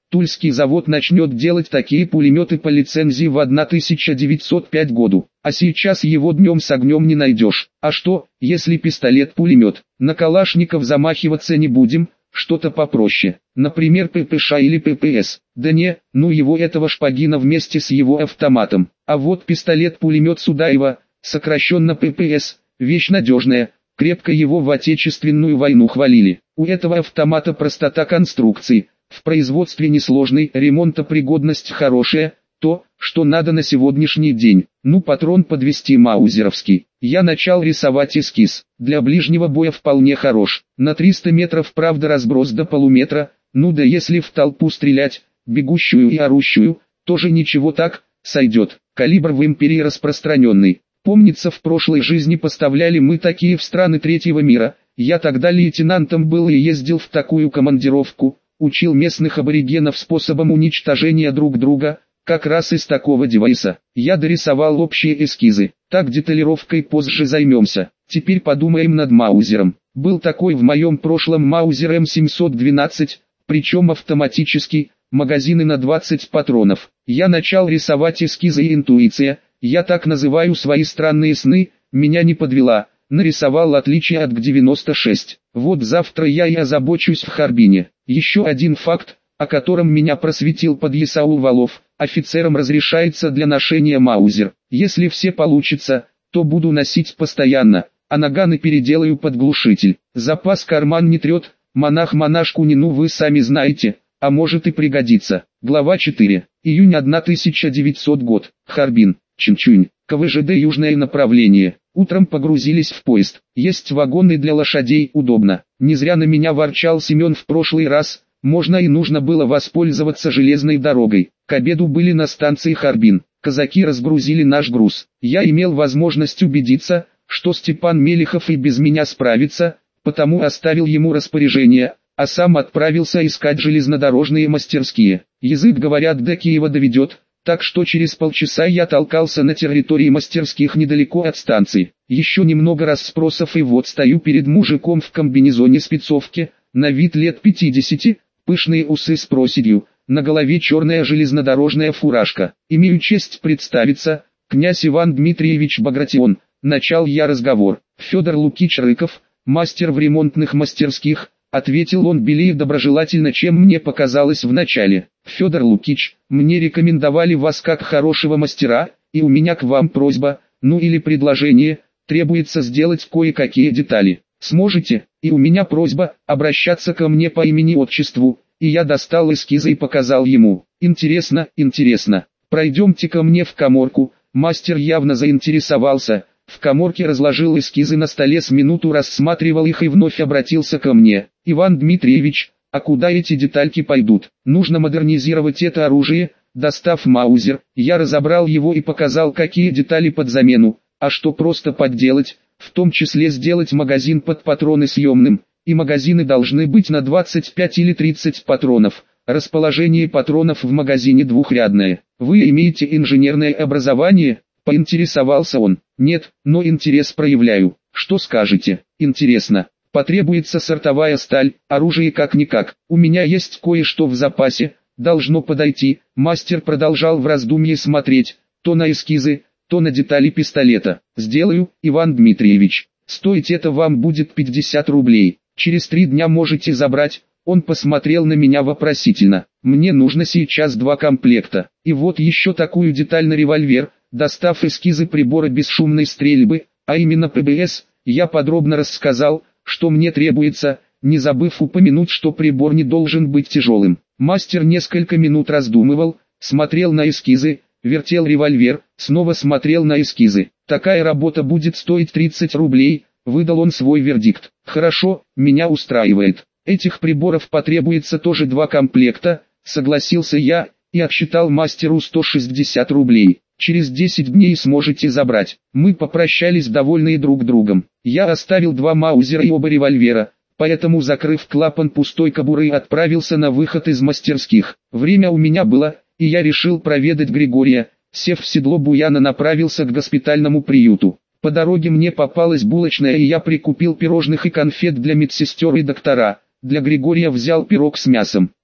Speaker 1: Тульский завод начнет делать такие пулеметы по лицензии в тысяча девятьсот пятом году, а сейчас его днем с огнем не найдешь. А что, если пистолет-пулемет? На калашников замахиваться не будем, что-то попроще, например ППШ или ППС. Да не, ну его этого Шпагина вместе с его автоматом. А вот пистолет-пулемет Судаева, сокращенно ППС, вещь надежная, крепко его в Отечественную войну хвалили. У этого автомата простота конструкции, в производстве несложный, ремонтопригодность хорошая, то, что надо на сегодняшний день. Ну, патрон подвести маузеровский. Я начал рисовать эскиз. Для ближнего боя вполне хорош. На триста метров, правда, разброс до полуметра. Ну да если в толпу стрелять, бегущую и орущую, тоже ничего, так, сойдет. Калибр в империи распространенный. Помнится, в прошлой жизни поставляли мы такие в страны третьего мира. Я тогда лейтенантом был и ездил в такую командировку. Учил местных аборигенов способам уничтожения друг друга, как раз из такого девайса. Я дорисовал общие эскизы, так деталировкой позже займемся. Теперь подумаем над маузером. Был такой в моем прошлом маузер эм семьсот двенадцать, причем автоматический, магазины на двадцать патронов. Я начал рисовать эскизы и интуиция, я так называю свои странные сны, меня не подвела. Нарисовал отличие от гэ девяносто шесть. Вот завтра я и озабочусь в Харбине. Еще один факт, о котором меня просветил подъясаул Валов. Офицерам разрешается для ношения маузер. Если все получится, то буду носить постоянно, а наганы переделаю под глушитель. Запас карман не трет, монах монашку не, ну вы сами знаете, а может и пригодится. Глава четыре. Июнь тысяча девятисотый год. Харбин, Чинчунь, ка вэ жэ дэ южное направление. Утром погрузились в поезд. Есть вагоны для лошадей, удобно. Не зря на меня ворчал Семен в прошлый раз. Можно и нужно было воспользоваться железной дорогой. К обеду были на станции Харбин. Казаки разгрузили наш груз. Я имел возможность убедиться, что Степан Мелихов и без меня справится, потому оставил ему распоряжение, а сам отправился искать железнодорожные мастерские. Язык, говорят, до Киева доведет, так что через полчаса я толкался на территории мастерских недалеко от станции. Еще немного расспросов и вот стою перед мужиком в комбинезоне спецовки, на вид лет пятидесяти, пышные усы с проседью, на голове черная железнодорожная фуражка. Имею честь представиться, князь Иван Дмитриевич Багратион. Начал я разговор. Федор Лукич Рыков, мастер в ремонтных мастерских, ответил он белее доброжелательно, чем мне показалось вначале. Федор Лукич, мне рекомендовали вас как хорошего мастера, и у меня к вам просьба, ну или предложение, требуется сделать кое-какие детали. Сможете? И у меня просьба, обращаться ко мне по имени-отчеству, и я достал эскизы и показал ему. Интересно, интересно. Пройдемте ко мне в каморку. Мастер явно заинтересовался. В каморке разложил эскизы на столе, с минуту рассматривал их и вновь обратился ко мне. Иван Дмитриевич, а куда эти детальки пойдут? Нужно модернизировать это оружие. Достав маузер, я разобрал его и показал, какие детали под замену, а что просто подделать, в том числе сделать магазин под патроны съемным, и магазины должны быть на двадцать пять или тридцать патронов. Расположение патронов в магазине двухрядное. Вы имеете инженерное образование? Поинтересовался он. Нет, но интерес проявляю. Что скажете? Интересно. Потребуется сортовая сталь, оружие как-никак. У меня есть кое-что в запасе, должно подойти. Мастер продолжал в раздумье смотреть, то на эскизы, то на детали пистолета. Сделаю, Иван Дмитриевич. Стоить это вам будет пятьдесят рублей. Через три дня можете забрать. Он посмотрел на меня вопросительно. Мне нужно сейчас два комплекта. И вот еще такую деталь на револьвер. Достав эскизы прибора бесшумной стрельбы, а именно пэ бэ эс, я подробно рассказал, что мне требуется, не забыв упомянуть, что прибор не должен быть тяжелым. Мастер несколько минут раздумывал, смотрел на эскизы, вертел револьвер, снова смотрел на эскизы. Такая работа будет стоить тридцать рублей, выдал он свой вердикт. Хорошо, меня устраивает. Этих приборов потребуется тоже два комплекта, согласился я, и отсчитал мастеру сто шестьдесят рублей. Через десять дней сможете забрать. Мы попрощались, довольные друг другом. Я оставил два маузера и оба револьвера, поэтому, закрыв клапан пустой кобуры, отправился на выход из мастерских. Время у меня было, и я решил проведать Григория. Сев в седло буяна, направился к госпитальному приюту. По дороге мне попалась булочная, и я прикупил пирожных и конфет для медсестер и доктора. Для Григория взял пирог с мясом.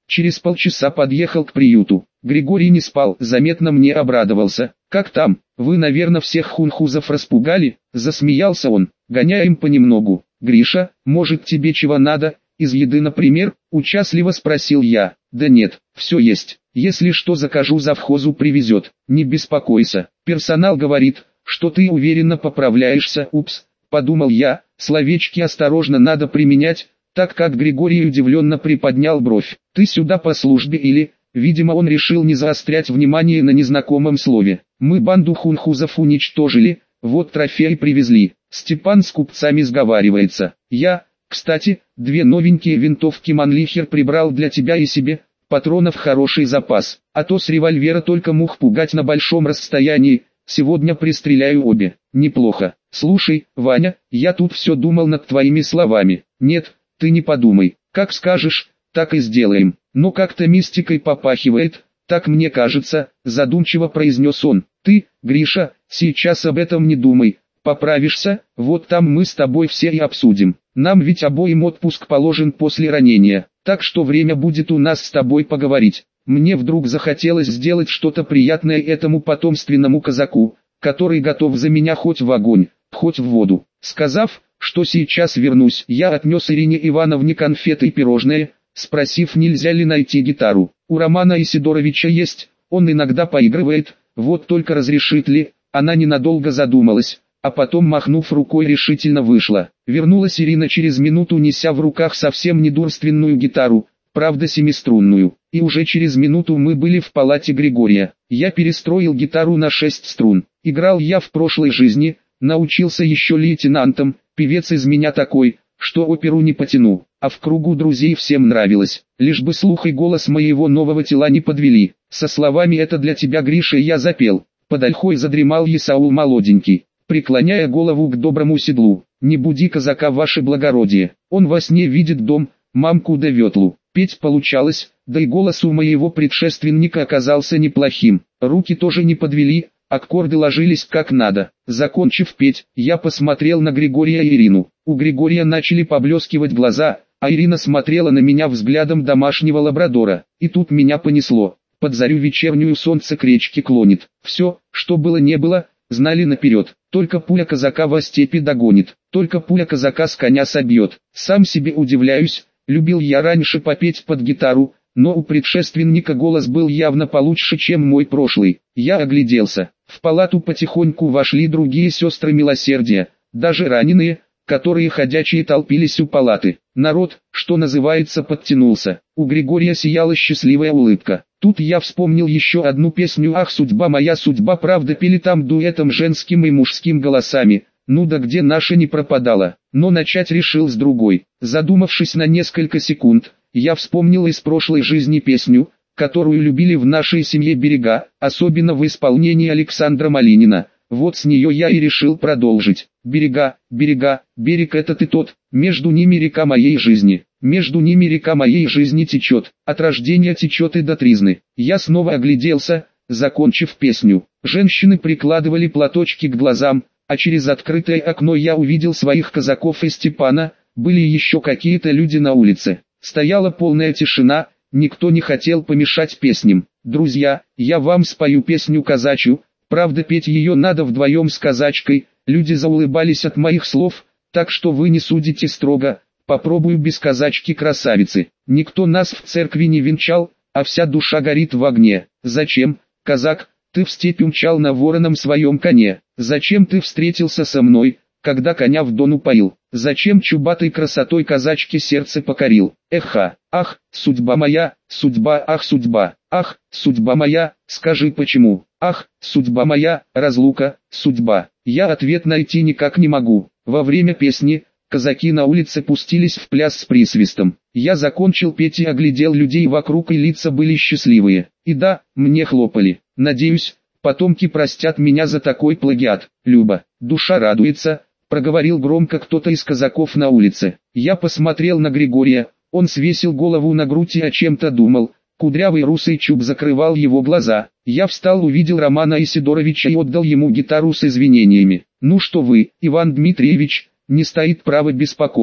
Speaker 1: Через полчаса подъехал к приюту. Григорий не спал, заметно мне обрадовался. «Как там? Вы, наверное, всех хунхузов распугали?» Засмеялся он. «Гоняем понемногу. Гриша, может тебе чего надо? Из еды, например?» Участливо спросил я. «Да нет, все есть. Если что закажу, завхозу привезет. Не беспокойся. Персонал говорит, что ты уверенно поправляешься». Упс, подумал я, словечки осторожно надо применять, так как Григорий удивленно приподнял бровь. «Ты сюда по службе или...» Видимо, он решил не заострять внимание на незнакомом слове. «Мы банду хунхузов уничтожили, вот трофей привезли. Степан с купцами сговаривается. Я, кстати, две новенькие винтовки Манлихер прибрал для тебя и себе, патронов хороший запас, а то с револьвера только мух пугать на большом расстоянии, сегодня пристреляю обе». «Неплохо. Слушай, Ваня, я тут все думал над твоими словами». «Нет, ты не подумай, как скажешь, так и сделаем. Но как-то мистикой попахивает, так мне кажется», задумчиво произнес он. «Ты, Гриша, сейчас об этом не думай. Поправишься, вот там мы с тобой все и обсудим. Нам ведь обоим отпуск положен после ранения, так что время будет у нас с тобой поговорить». Мне вдруг захотелось сделать что-то приятное этому потомственному казаку, который готов за меня хоть в огонь, хоть в воду. Сказав, что сейчас вернусь, я отнес Ирине Ивановне конфеты и пирожные, спросив, нельзя ли найти гитару. «У Романа Исидоровича есть, он иногда поигрывает, вот только разрешит ли?» Она ненадолго задумалась, а потом, махнув рукой, решительно вышла. Вернулась Ирина через минуту, неся в руках совсем недурственную гитару, правда семиструнную. И уже через минуту мы были в палате Григория. Я перестроил гитару на шесть струн. Играл я в прошлой жизни, научился еще лейтенантом, певец из меня такой, что оперу не потяну, а в кругу друзей всем нравилось, лишь бы слух и голос моего нового тела не подвели. Со словами «это для тебя, Гриша» я запел. Под ольхой задремал Исаул молоденький, преклоняя голову к доброму седлу. «Не буди казака, ваше благородие, он во сне видит дом, мамку да ветлу». Петь получалось, да и голос у моего предшественника оказался неплохим. Руки тоже не подвели, аккорды ложились как надо. Закончив петь, я посмотрел на Григория и Ирину. У Григория начали поблескивать глаза, а Ирина смотрела на меня взглядом домашнего лабрадора. И тут меня понесло. Под зарю вечернюю солнце к речке клонит. Все, что было не было, знали наперед. Только пуля казака во степи догонит, только пуля казака с коня собьет. Сам себе удивляюсь, любил я раньше попеть под гитару, но у предшественника голос был явно получше, чем мой прошлый. Я огляделся. В палату потихоньку вошли другие сестры милосердия, даже раненые, которые ходячие толпились у палаты. Народ, что называется, подтянулся. У Григория сияла счастливая улыбка. Тут я вспомнил еще одну песню «Ах, судьба моя, судьба», правда пели там дуэтом женским и мужским голосами. Ну да где наша не пропадала, но начать решил с другой. Задумавшись на несколько секунд, я вспомнил из прошлой жизни песню, которую любили в нашей семье берега, особенно в исполнении Александра Малинина. Вот с нее я и решил продолжить. «Берега, берега, берег это ты тот, между ними река моей жизни, между ними река моей жизни течет, от рождения течет и до тризны». Я снова огляделся, закончив песню. Женщины прикладывали платочки к глазам, а через открытое окно я увидел своих казаков и Степана. Были еще какие-то люди на улице. Стояла полная тишина, никто не хотел помешать песням. «Друзья, я вам спою песню казачью, правда петь ее надо вдвоем с казачкой». Люди заулыбались от моих слов, так что вы не судите строго, попробую без казачки-красавицы. Никто нас в церкви не венчал, а вся душа горит в огне. Зачем, казак, ты в степь умчал на вороном своем коне? Зачем ты встретился со мной, когда коня в дон упоил? Зачем чубатой красотой казачки сердце покорил? Эха, ах, судьба моя, судьба, ах, судьба, ах, судьба моя, скажи почему? Ах, судьба моя, разлука, судьба. Я ответ найти никак не могу. Во время песни казаки на улице пустились в пляс с присвистом. Я закончил петь и оглядел людей вокруг, и лица были счастливые. И да, мне хлопали. Надеюсь, потомки простят меня за такой плагиат. Люба, душа радуется, проговорил громко кто-то из казаков на улице. Я посмотрел на Григория, он свесил голову на грудь и о чем-то думал. Кудрявый русый чуб закрывал его глаза. Я встал, увидел Романа Исидоровича и отдал ему гитару с извинениями. «Ну что вы, Иван Дмитриевич, не стоит право беспокоиться.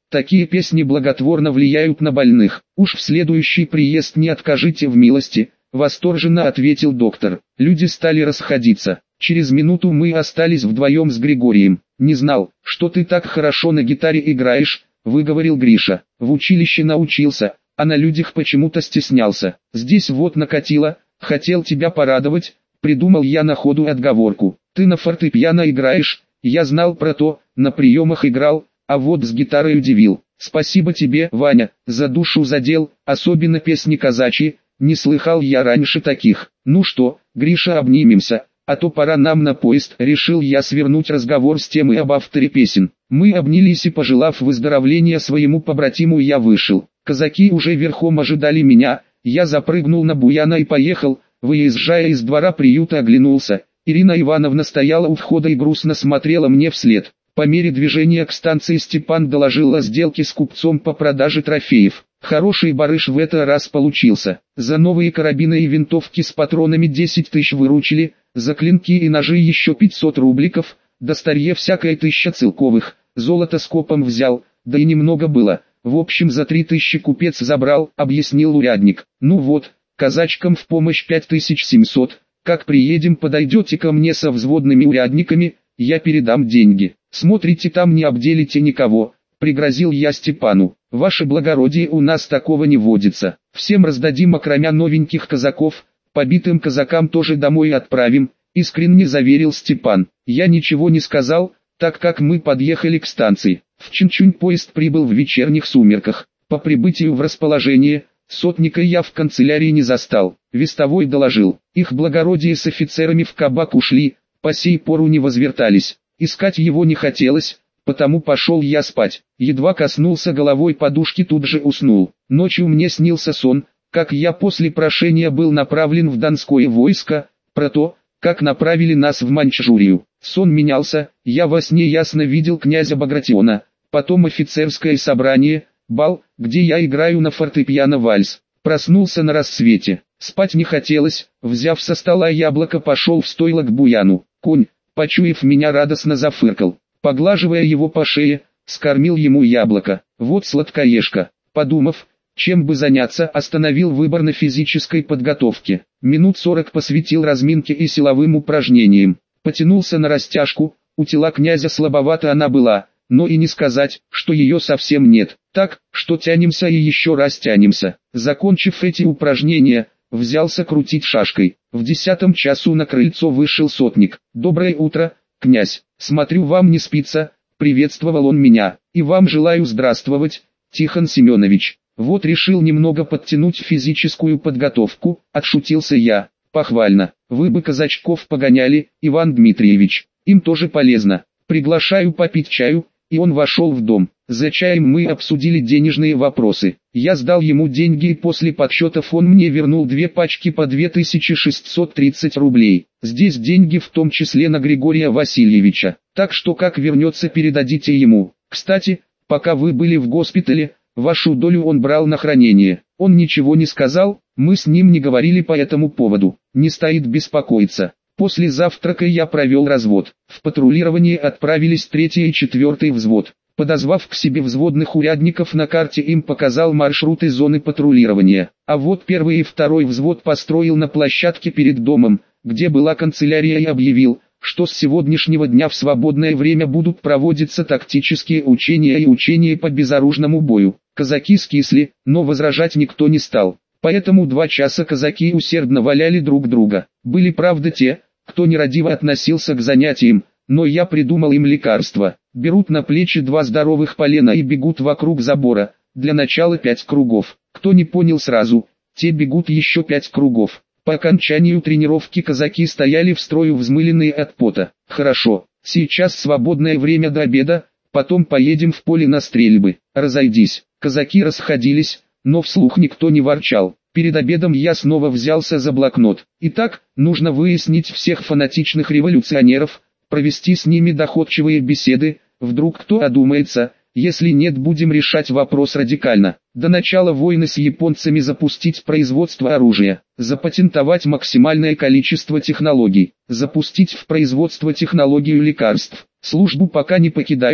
Speaker 1: Такие песни благотворно влияют на больных. Уж в следующий приезд не откажите в милости, восторженно ответил доктор. Люди стали расходиться. Через минуту мы остались вдвоем с Григорием. Не знал, что ты так хорошо на гитаре играешь, выговорил Гриша. В училище научился, а на людях почему-то стеснялся. Здесь вот накатило, хотел тебя порадовать, придумал я на ходу отговорку. Ты на фортепиано играешь, я знал про то, на приемах играл, а вот с гитарой удивил. Спасибо тебе, Ваня, за душу задел, особенно песни казачьи, не слыхал я раньше таких. Ну что, Гриша, обнимемся, а то пора нам на поезд. Решил я свернуть разговор с темы об авторе песен. Мы обнялись и, пожелав выздоровления своему побратиму, я вышел. Казаки уже верхом ожидали меня, я запрыгнул на буяна и поехал. Выезжая из двора приюта, оглянулся. Ирина Ивановна стояла у входа и грустно смотрела мне вслед. По мере движения к станции Степан доложил о сделке с купцом по продаже трофеев. Хороший барыш в этот раз получился. За новые карабины и винтовки с патронами десять тысяч выручили, за клинки и ножи еще пятьсот рубликов, да старье всякое тысяча целковых. Золото скопом взял, да и немного было. В общем, за три тысячи купец забрал, объяснил урядник. Ну вот, казачкам в помощь пять тысяч семьсот. Как приедем, подойдете ко мне со взводными урядниками, я передам деньги. Смотрите, там не обделите никого, пригрозил я Степану. Ваше благородие, у нас такого не водится. Всем раздадим, окромя новеньких казаков, побитым казакам тоже домой отправим, искренне заверил Степан. Я ничего не сказал, так как мы подъехали к станции. В Чинчунь поезд прибыл в вечерних сумерках. По прибытию в расположение, сотника я в канцелярии не застал. Вестовой доложил, их благородие с офицерами в кабак ушли, по сей пору не возвертались. Искать его не хотелось, потому пошел я спать. Едва коснулся головой подушки, тут же уснул. Ночью мне снился сон, как я после прошения был направлен в Донское войско, про то, как направили нас в Маньчжурию. Сон менялся, я во сне ясно видел князя Багратиона, потом офицерское собрание, бал, где я играю на фортепиано вальс. Проснулся на рассвете, спать не хотелось, взяв со стола яблоко, пошел в стойло к буяну. Конь, почуяв меня, радостно зафыркал. Поглаживая его по шее, скормил ему яблоко. Вот сладкоежка. Подумав, чем бы заняться, остановил выбор на физической подготовке. Минут сорок посвятил разминке и силовым упражнениям. Потянулся на растяжку, у тела князя слабовато она была, но и не сказать, что ее совсем нет. Так, что тянемся и еще раз тянемся. Закончив эти упражнения, взялся крутить шашкой. В десятом часу на крыльцо вышел сотник. «Доброе утро, князь, смотрю, вам не спится», — приветствовал он меня. «И вам желаю здравствовать, Тихон Семенович. Вот решил немного подтянуть физическую подготовку», — отшутился я. «Похвально, вы бы казачков погоняли, Иван Дмитриевич, им тоже полезно. Приглашаю попить чаю». И он вошел в дом. За чаем мы обсудили денежные вопросы. Я сдал ему деньги, и после подсчетов он мне вернул две пачки по две тысячи шестьсот тридцать рублей. Здесь деньги в том числе на Григория Васильевича. Так что как вернется, передадите ему. Кстати, пока вы были в госпитале, вашу долю он брал на хранение. Он ничего не сказал, мы с ним не говорили по этому поводу. Не стоит беспокоиться. После завтрака я провел развод. В патрулирование отправились третий и четвертый взвод. Подозвав к себе взводных урядников, на карте им показал маршруты зоны патрулирования. А вот первый и второй взвод построил на площадке перед домом, где была канцелярия, и объявил, что с сегодняшнего дня в свободное время будут проводиться тактические учения и учения по безоружному бою. Казаки скисли, но возражать никто не стал. Поэтому два часа казаки усердно валяли друг друга. Были, правда, те, кто нерадиво относился к занятиям, но я придумал им лекарство. Берут на плечи два здоровых полена и бегут вокруг забора, для начала пять кругов. Кто не понял сразу, те бегут еще пять кругов. По окончанию тренировки казаки стояли в строю, взмыленные от пота. «Хорошо, сейчас свободное время до обеда, потом поедем в поле на стрельбы. Разойдись». Казаки расходились, но вслух никто не ворчал. Перед обедом я снова взялся за блокнот. Итак, нужно выяснить всех фанатичных революционеров, провести с ними доходчивые беседы, вдруг кто одумается, если нет, будем решать вопрос радикально. До начала войны с японцами запустить производство оружия, запатентовать максимальное количество технологий, запустить в производство технологию лекарств. Службу пока не покидаю,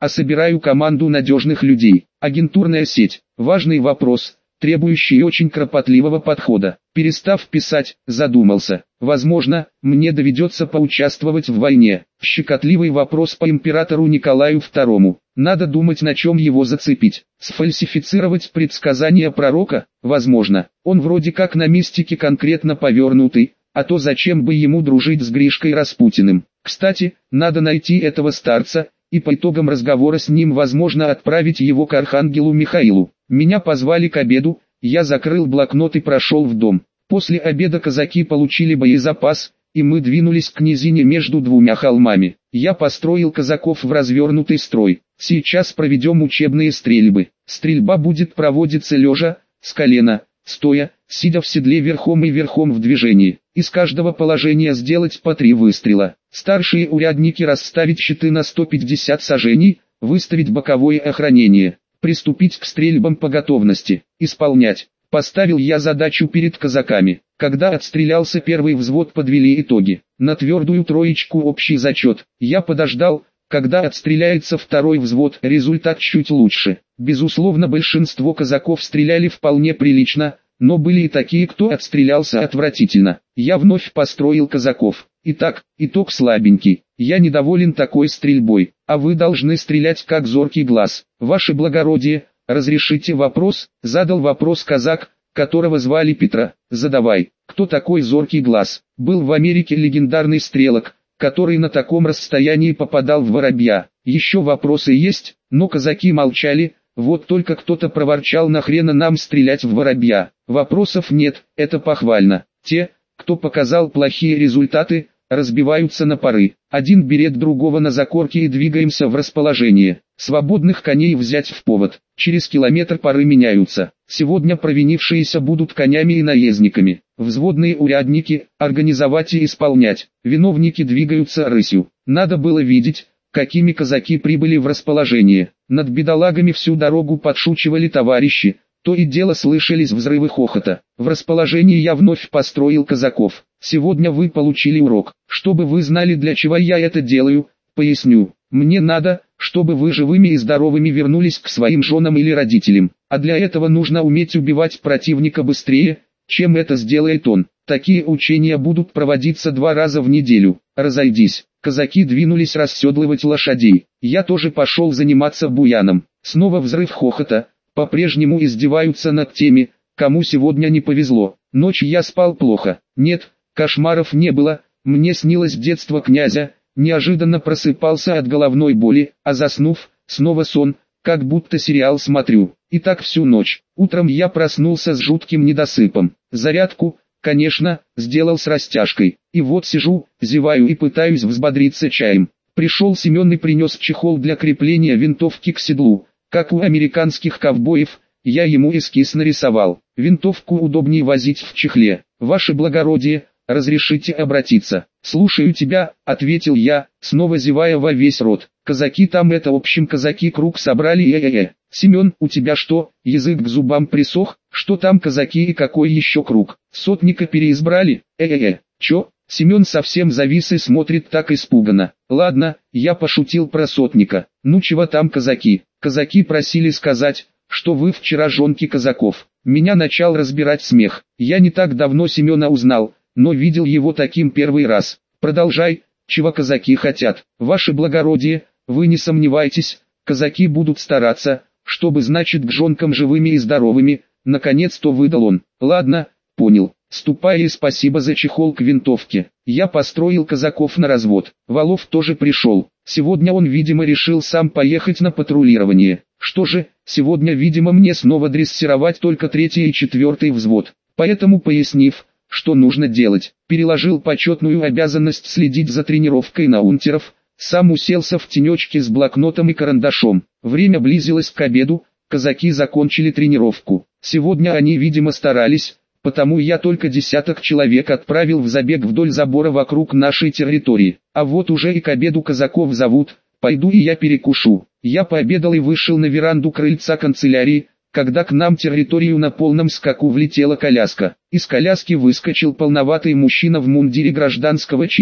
Speaker 1: а собираю команду надежных людей. Агентурная сеть – важный вопрос, требующий очень кропотливого подхода. Перестав писать, задумался. Возможно, мне доведется поучаствовать в войне. Щекотливый вопрос по императору Николаю второму. Надо думать, на чем его зацепить. Сфальсифицировать предсказания пророка? Возможно. Он вроде как на мистике конкретно повернутый, а то зачем бы ему дружить с Гришкой Распутиным. Кстати, надо найти этого старца, и по итогам разговора с ним возможно отправить его к архангелу Михаилу. Меня позвали к обеду, я закрыл блокнот и прошел в дом. После обеда казаки получили боезапас, и мы двинулись к низине между двумя холмами. Я построил казаков в развернутый строй. Сейчас проведем учебные стрельбы. Стрельба будет проводиться лежа, с колена, стоя, сидя в седле верхом и верхом в движении. Из каждого положения сделать по три выстрела. Старшие урядники расставить щиты на сто пятьдесят сажений, выставить боковое охранение. Приступить к стрельбам по готовности. Исполнять. Поставил я задачу перед казаками. Когда отстрелялся первый взвод, подвели итоги. На твердую троечку общий зачет. Я подождал, когда отстреляется второй взвод, результат чуть лучше. Безусловно, большинство казаков стреляли вполне прилично, но были и такие, кто отстрелялся отвратительно. Я вновь построил казаков. Итак, итог слабенький. Я недоволен такой стрельбой, а вы должны стрелять как зоркий глаз. Ваше благородие, разрешите вопрос? Задал вопрос казак, которого звали Петра. Задавай. Кто такой зоркий глаз? Был в Америке легендарный стрелок, который на таком расстоянии попадал в воробья. Еще вопросы есть, но казаки молчали. Вот только кто-то проворчал: нахрена нам стрелять в воробья? Вопросов нет, это похвально. Те, кто показал плохие результаты, разбиваются на пары. Один берет другого на закорки и двигаемся в расположение. Свободных коней взять в повод. Через километр пары меняются. Сегодня провинившиеся будут конями и наездниками. Взводные урядники – организовать и исполнять. Виновники двигаются рысью. Надо было видеть, какими казаки прибыли в расположение. Над бедолагами всю дорогу подшучивали товарищи. То и дело слышались взрывы хохота. В расположении я вновь построил казаков. Сегодня вы получили урок. Чтобы вы знали, для чего я это делаю, поясню. Мне надо, чтобы вы живыми и здоровыми вернулись к своим женам или родителям. А для этого нужно уметь убивать противника быстрее, чем это сделает он. Такие учения будут проводиться два раза в неделю. Разойдись. Казаки двинулись расседлывать лошадей. Я тоже пошел заниматься буяном. Снова взрыв хохота. По-прежнему издеваются над теми, кому сегодня не повезло. Ночью я спал плохо. Нет, кошмаров не было. Мне снилось детство князя. Неожиданно просыпался от головной боли, а заснув, снова сон, как будто сериал смотрю. И так всю ночь. Утром я проснулся с жутким недосыпом. Зарядку, конечно, сделал с растяжкой. И вот сижу, зеваю и пытаюсь взбодриться чаем. Пришел Семен и принес чехол для крепления винтовки к седлу. Как у американских ковбоев, я ему эскиз нарисовал. Винтовку удобнее возить в чехле. Ваше благородие, разрешите обратиться? Слушаю тебя, ответил я, снова зевая во весь рот. Казаки там это в общем казаки круг собрали. Э-э-э. Семен, у тебя что, язык к зубам присох? Что там казаки и какой еще круг? Сотника переизбрали? Э-э-э. Чё? Семен совсем завис и смотрит так испуганно. Ладно, я пошутил про сотника. Ну чего там казаки? Казаки просили сказать, что вы вчера жонки казаков. Меня начал разбирать смех. Я не так давно Семена узнал, но видел его таким первый раз. Продолжай, чего казаки хотят. Ваше благородие, вы не сомневайтесь, казаки будут стараться, чтобы значит к жонкам живыми и здоровыми. Наконец-то выдал он. Ладно, понял. Ступай и спасибо за чехол к винтовке. Я построил казаков на развод. Валов тоже пришел. Сегодня он, видимо, решил сам поехать на патрулирование. Что же, сегодня, видимо, мне снова дрессировать только третий и четвертый взвод. Поэтому, пояснив, что нужно делать, переложил почетную обязанность следить за тренировкой на унтеров, сам уселся в тенечке с блокнотом и карандашом. Время близилось к обеду, казаки закончили тренировку. Сегодня они, видимо, старались, потому я только десяток человек отправил в забег вдоль забора вокруг нашей территории. А вот уже и к обеду казаков зовут, пойду и я перекушу. Я пообедал и вышел на веранду крыльца канцелярии, когда к нам территорию на полном скаку влетела коляска. Из коляски выскочил полноватый мужчина в мундире гражданского чина.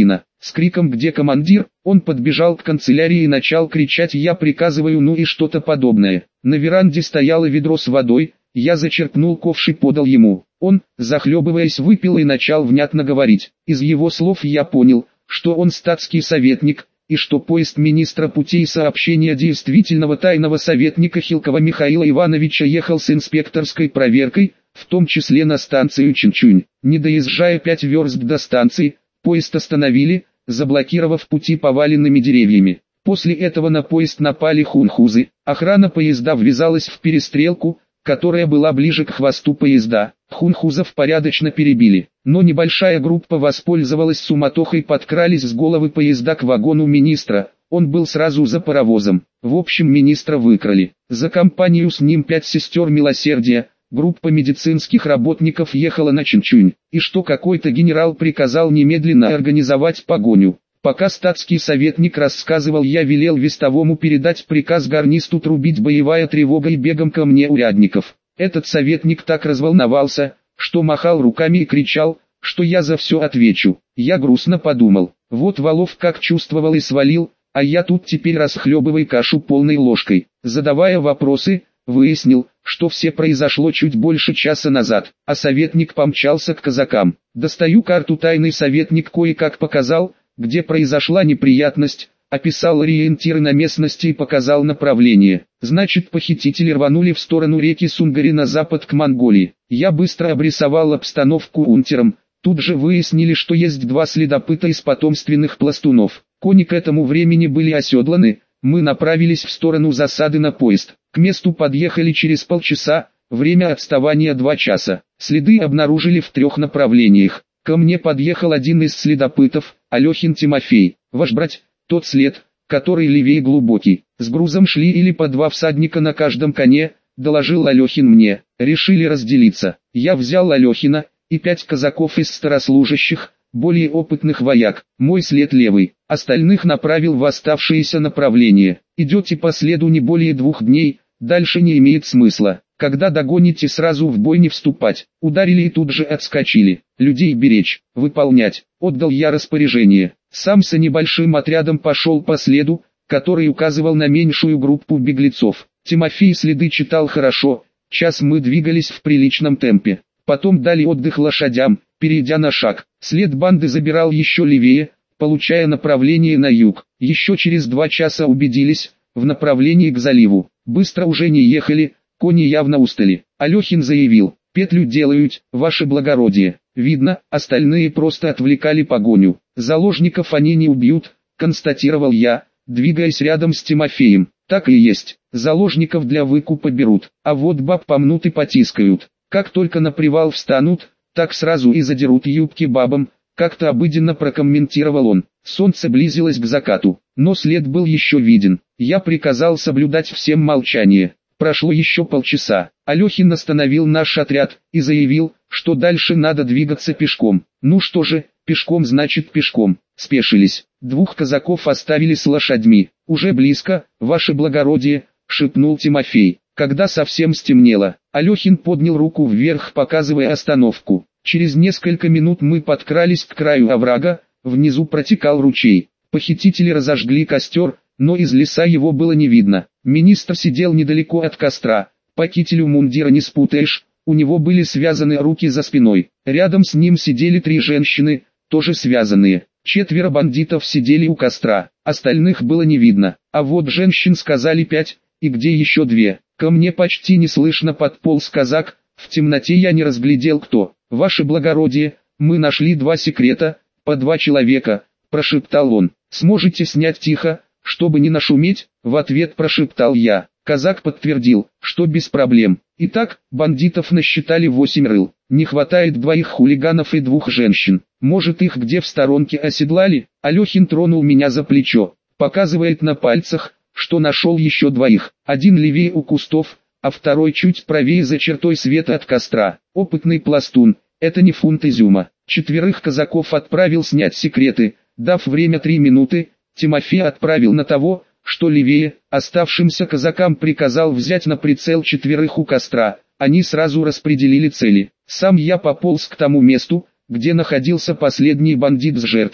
Speaker 1: С криком «Где командир?», он подбежал к канцелярии и начал кричать «Я приказываю», ну и что-то подобное. На веранде стояло ведро с водой, я зачерпнул ковш и подал ему. Он, захлебываясь, выпил и начал внятно говорить. Из его слов я понял, что он статский советник, и что поезд министра путей сообщения действительного тайного советника Хилкова Михаила Ивановича ехал с инспекторской проверкой, в том числе на станцию Чинчунь. Не доезжая пять верст до станции, поезд остановили, заблокировав пути поваленными деревьями. После этого на поезд напали хунхузы. Охрана поезда ввязалась в перестрелку, которая была ближе к хвосту поезда. Хунхузов порядочно перебили, но небольшая группа воспользовалась суматохой, подкрались с головы поезда к вагону министра. Он был сразу за паровозом. В общем, министра выкрали. За компанию с ним пять сестер милосердия. Группа медицинских работников ехала на Чинчунь, и что какой-то генерал приказал немедленно организовать погоню. Пока статский советник рассказывал, я велел вестовому передать приказ гарнисту трубить боевая тревога и бегом ко мне урядников. Этот советник так разволновался, что махал руками и кричал, что я за все отвечу. Я грустно подумал, вот Валов как чувствовал и свалил, а я тут теперь расхлебывай кашу полной ложкой. Задавая вопросы, выяснил, что все произошло чуть больше часа назад, а советник помчался к казакам. Достаю карту, тайный советник кое-как показал, где произошла неприятность, описал ориентиры на местности и показал направление. Значит, похитители рванули в сторону реки Сунгари на запад к Монголии. Я быстро обрисовал обстановку унтерам. Тут же выяснили, что есть два следопыта из потомственных пластунов. Кони к этому времени были оседланы. Мы направились в сторону засады на поезд. К месту подъехали через полчаса, время отставания два часа. Следы обнаружили в трех направлениях. Ко мне подъехал один из следопытов, Алехин Тимофей. Ваш брать, тот след, который левее глубокий. С грузом шли или по два всадника на каждом коне, доложил Алехин мне. Решили разделиться. Я взял Алехина и пять казаков из старослужащих, более опытных вояк. Мой след левый, остальных направил в оставшиеся направления. Идете по следу не более двух дней, дальше не имеет смысла. Когда догоните, сразу в бой не вступать. Ударили и тут же отскочили. Людей беречь, выполнять. Отдал я распоряжение. Сам с небольшим отрядом пошел по следу, который указывал на меньшую группу беглецов. Тимофей следы читал хорошо. Час мы двигались в приличном темпе. Потом дали отдых лошадям, перейдя на шаг. След банды забирал еще левее, получая направление на юг. Еще через два часа убедились, в направлении к заливу. Быстро уже не ехали, кони явно устали. Алехин заявил: петлю делают, ваше благородие. Видно, остальные просто отвлекали погоню. Заложников они не убьют, констатировал я, двигаясь рядом с Тимофеем. Так и есть, заложников для выкупа берут, а вот баб помнут и потискают. Как только на привал встанут, так сразу и задерут юбки бабам, как-то обыденно прокомментировал он. Солнце близилось к закату, но след был еще виден. Я приказал соблюдать всем молчание. Прошло еще полчаса. Алехин остановил наш отряд и заявил, что дальше надо двигаться пешком. Ну что же, пешком значит пешком. Спешились. Двух казаков оставили с лошадьми. Уже близко, ваше благородие, шепнул Тимофей. Когда совсем стемнело, Алехин поднял руку вверх, показывая остановку. Через несколько минут мы подкрались к краю оврага, внизу протекал ручей. Похитители разожгли костер, но из леса его было не видно. Министр сидел недалеко от костра, по кителю мундира не спутаешь, у него были связаны руки за спиной. Рядом с ним сидели три женщины, тоже связанные. Четверо бандитов сидели у костра, остальных было не видно. А вот женщин сказали пять, и где еще две? Ко мне почти неслышно подполз казак, в темноте я не разглядел кто. Ваше благородие, мы нашли два секрета, по два человека, прошептал он. Сможете снять тихо, чтобы не нашуметь? В ответ прошептал я. Казак подтвердил, что без проблем. Итак, бандитов насчитали восемь рыл. Не хватает двоих хулиганов и двух женщин. Может, их где в сторонке оседлали? Алехин тронул меня за плечо, показывает на пальцах, что нашел еще двоих. Один левее у кустов, а второй чуть правее за чертой света от костра. Опытный пластун, это не фунт изюма. Четверых казаков отправил снять секреты, дав время три минуты. Тимофей отправил на того, что левее, оставшимся казакам приказал взять на прицел четверых у костра. Они сразу распределили цели. Сам я пополз к тому месту, где находился последний бандит с жертвой.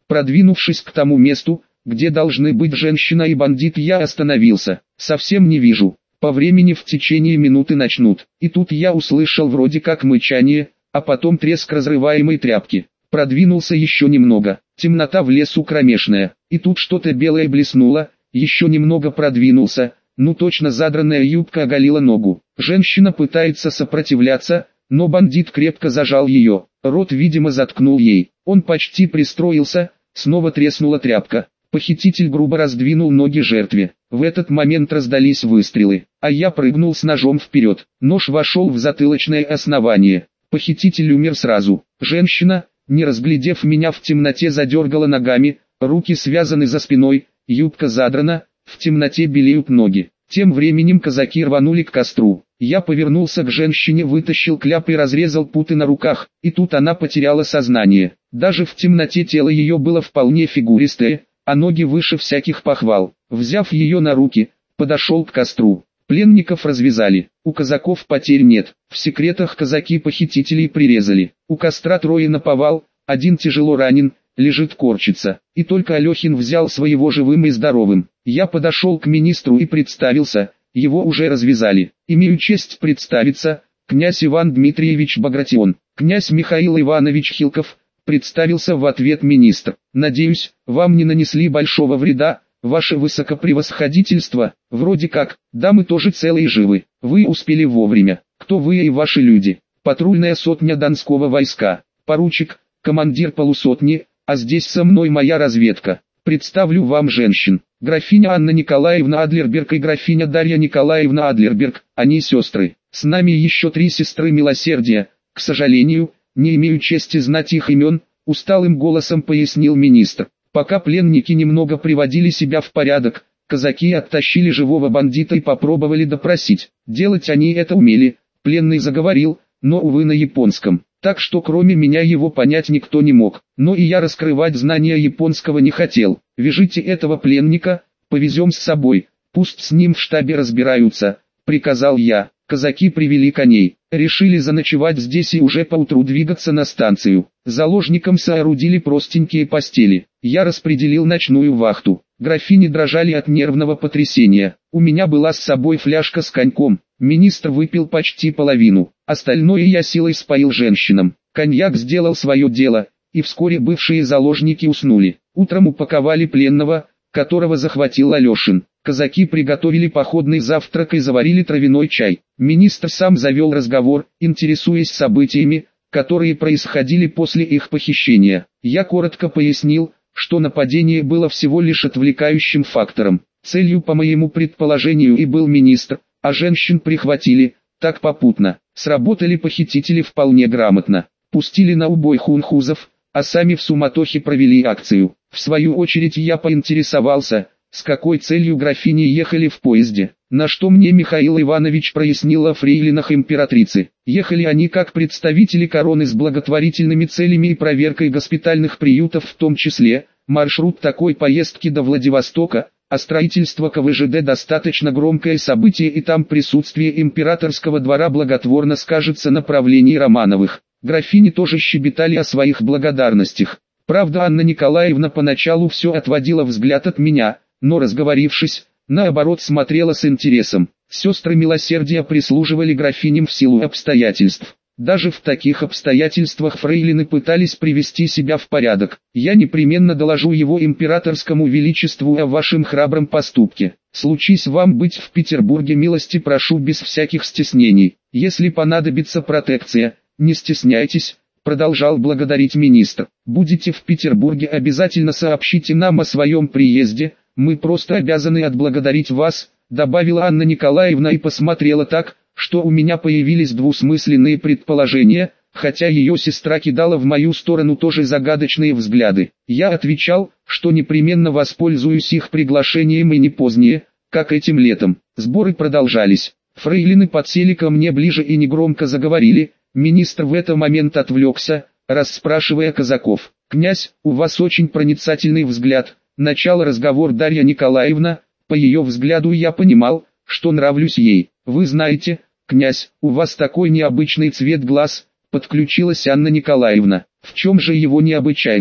Speaker 1: Продвинувшись к тому месту, где должны быть женщина и бандит, я остановился. Совсем не вижу. По времени в течение минуты начнут. И тут я услышал вроде как мычание, а потом треск разрываемой тряпки. Продвинулся еще немного. Темнота в лесу кромешная. И тут что-то белое блеснуло. Еще немного продвинулся. Ну точно задранная юбка оголила ногу. Женщина пытается сопротивляться, но бандит крепко зажал ее. Рот, видимо, заткнул ей. Он почти пристроился. Снова треснула тряпка. Похититель грубо раздвинул ноги жертве. В этот момент раздались выстрелы, а я прыгнул с ножом вперед. Нож вошел в затылочное основание. Похититель умер сразу. Женщина, не разглядев меня в темноте, задергала ногами, руки связаны за спиной, юбка задрана, в темноте белеют ноги. Тем временем казаки рванули к костру. Я повернулся к женщине, вытащил кляп и разрезал путы на руках, и тут она потеряла сознание. Даже в темноте тело ее было вполне фигуристое, а ноги выше всяких похвал. Взяв ее на руки, подошел к костру. Пленников развязали. У казаков потерь нет. В секретах казаки похитителей прирезали. У костра трое наповал, один тяжело ранен, лежит корчится. И только Алехин взял своего живым и здоровым. Я подошел к министру и представился, его уже развязали. Имею честь представиться, князь Иван Дмитриевич Багратион. Князь Михаил Иванович Хилков, представился в ответ министр. Надеюсь, вам не нанесли большого вреда, ваше высокопревосходительство. Вроде как, да, мы тоже целы и живы. Вы успели вовремя. Кто вы и ваши люди? Патрульная сотня Донского войска. Поручик, командир полусотни, а здесь со мной моя разведка. Представлю вам женщин. Графиня Анна Николаевна Адлерберг и графиня Дарья Николаевна Адлерберг, они сестры. С нами еще три сестры милосердия. К сожалению, не имею чести знать их имен, усталым голосом пояснил министр. Пока пленники немного приводили себя в порядок, казаки оттащили живого бандита и попробовали допросить. Делать они это умели. Пленный заговорил, но, увы, на японском. Так что кроме меня его понять никто не мог. Но и я раскрывать знания японского не хотел. Вяжите этого пленника, повезем с собой, пусть с ним в штабе разбираются, приказал я. Казаки привели коней, решили заночевать здесь и уже поутру двигаться на станцию. Заложникам соорудили простенькие постели. Я распределил ночную вахту. Графини дрожали от нервного потрясения. У меня была с собой фляжка с коньяком. Министр выпил почти половину. Остальное я силой споил женщинам. Коньяк сделал свое дело, и вскоре бывшие заложники уснули. Утром упаковали пленного, которого захватил Алешин. Казаки приготовили походный завтрак и заварили травяной чай. Министр сам завел разговор, интересуясь событиями, которые происходили после их похищения. Я коротко пояснил, что нападение было всего лишь отвлекающим фактором. Целью, по моему предположению, и был министр, а женщин прихватили, так попутно. Сработали похитители вполне грамотно. Пустили на убой хунхузов, а сами в суматохе провели акцию. В свою очередь я поинтересовался, с какой целью графини ехали в поезде, на что мне Михаил Иванович прояснил о фрейлинах императрицы. Ехали они как представители короны с благотворительными целями и проверкой госпитальных приютов в том числе. Маршрут такой поездки до Владивостока, а строительство ка вэ жэ дэ достаточно громкое событие, и там присутствие императорского двора благотворно скажется на правлении Романовых. Графини тоже щебетали о своих благодарностях. Правда, Анна Николаевна поначалу все отводила взгляд от меня, но разговорившись, наоборот смотрела с интересом. Сестры милосердия прислуживали графиням в силу обстоятельств. Даже в таких обстоятельствах фрейлины пытались привести себя в порядок. Я непременно доложу его императорскому величеству о вашем храбром поступке. Случись вам быть в Петербурге, милости прошу без всяких стеснений. Если понадобится протекция, не стесняйтесь, продолжал благодарить министр. Будете в Петербурге, обязательно сообщите нам о своем приезде. Мы просто обязаны отблагодарить вас, добавила Анна Николаевна и посмотрела так, что у меня появились двусмысленные предположения, хотя ее сестра кидала в мою сторону тоже загадочные взгляды. Я отвечал, что непременно воспользуюсь их приглашением и не позднее, как этим летом. Сборы продолжались. Фрейлины подсели ко мне ближе и негромко заговорили. Министр в этот момент отвлекся, расспрашивая казаков. «Князь, у вас очень проницательный взгляд». Начало разговор Дарья Николаевна, по ее взгляду я понимал, что нравлюсь ей. «Вы знаете, князь, у вас такой необычный цвет глаз», подключилась Анна Николаевна. «В чем же его необычайность?»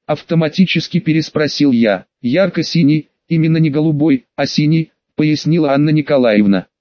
Speaker 1: Автоматически переспросил я. Ярко-синий, именно не голубой, а синий, пояснила Анна Николаевна.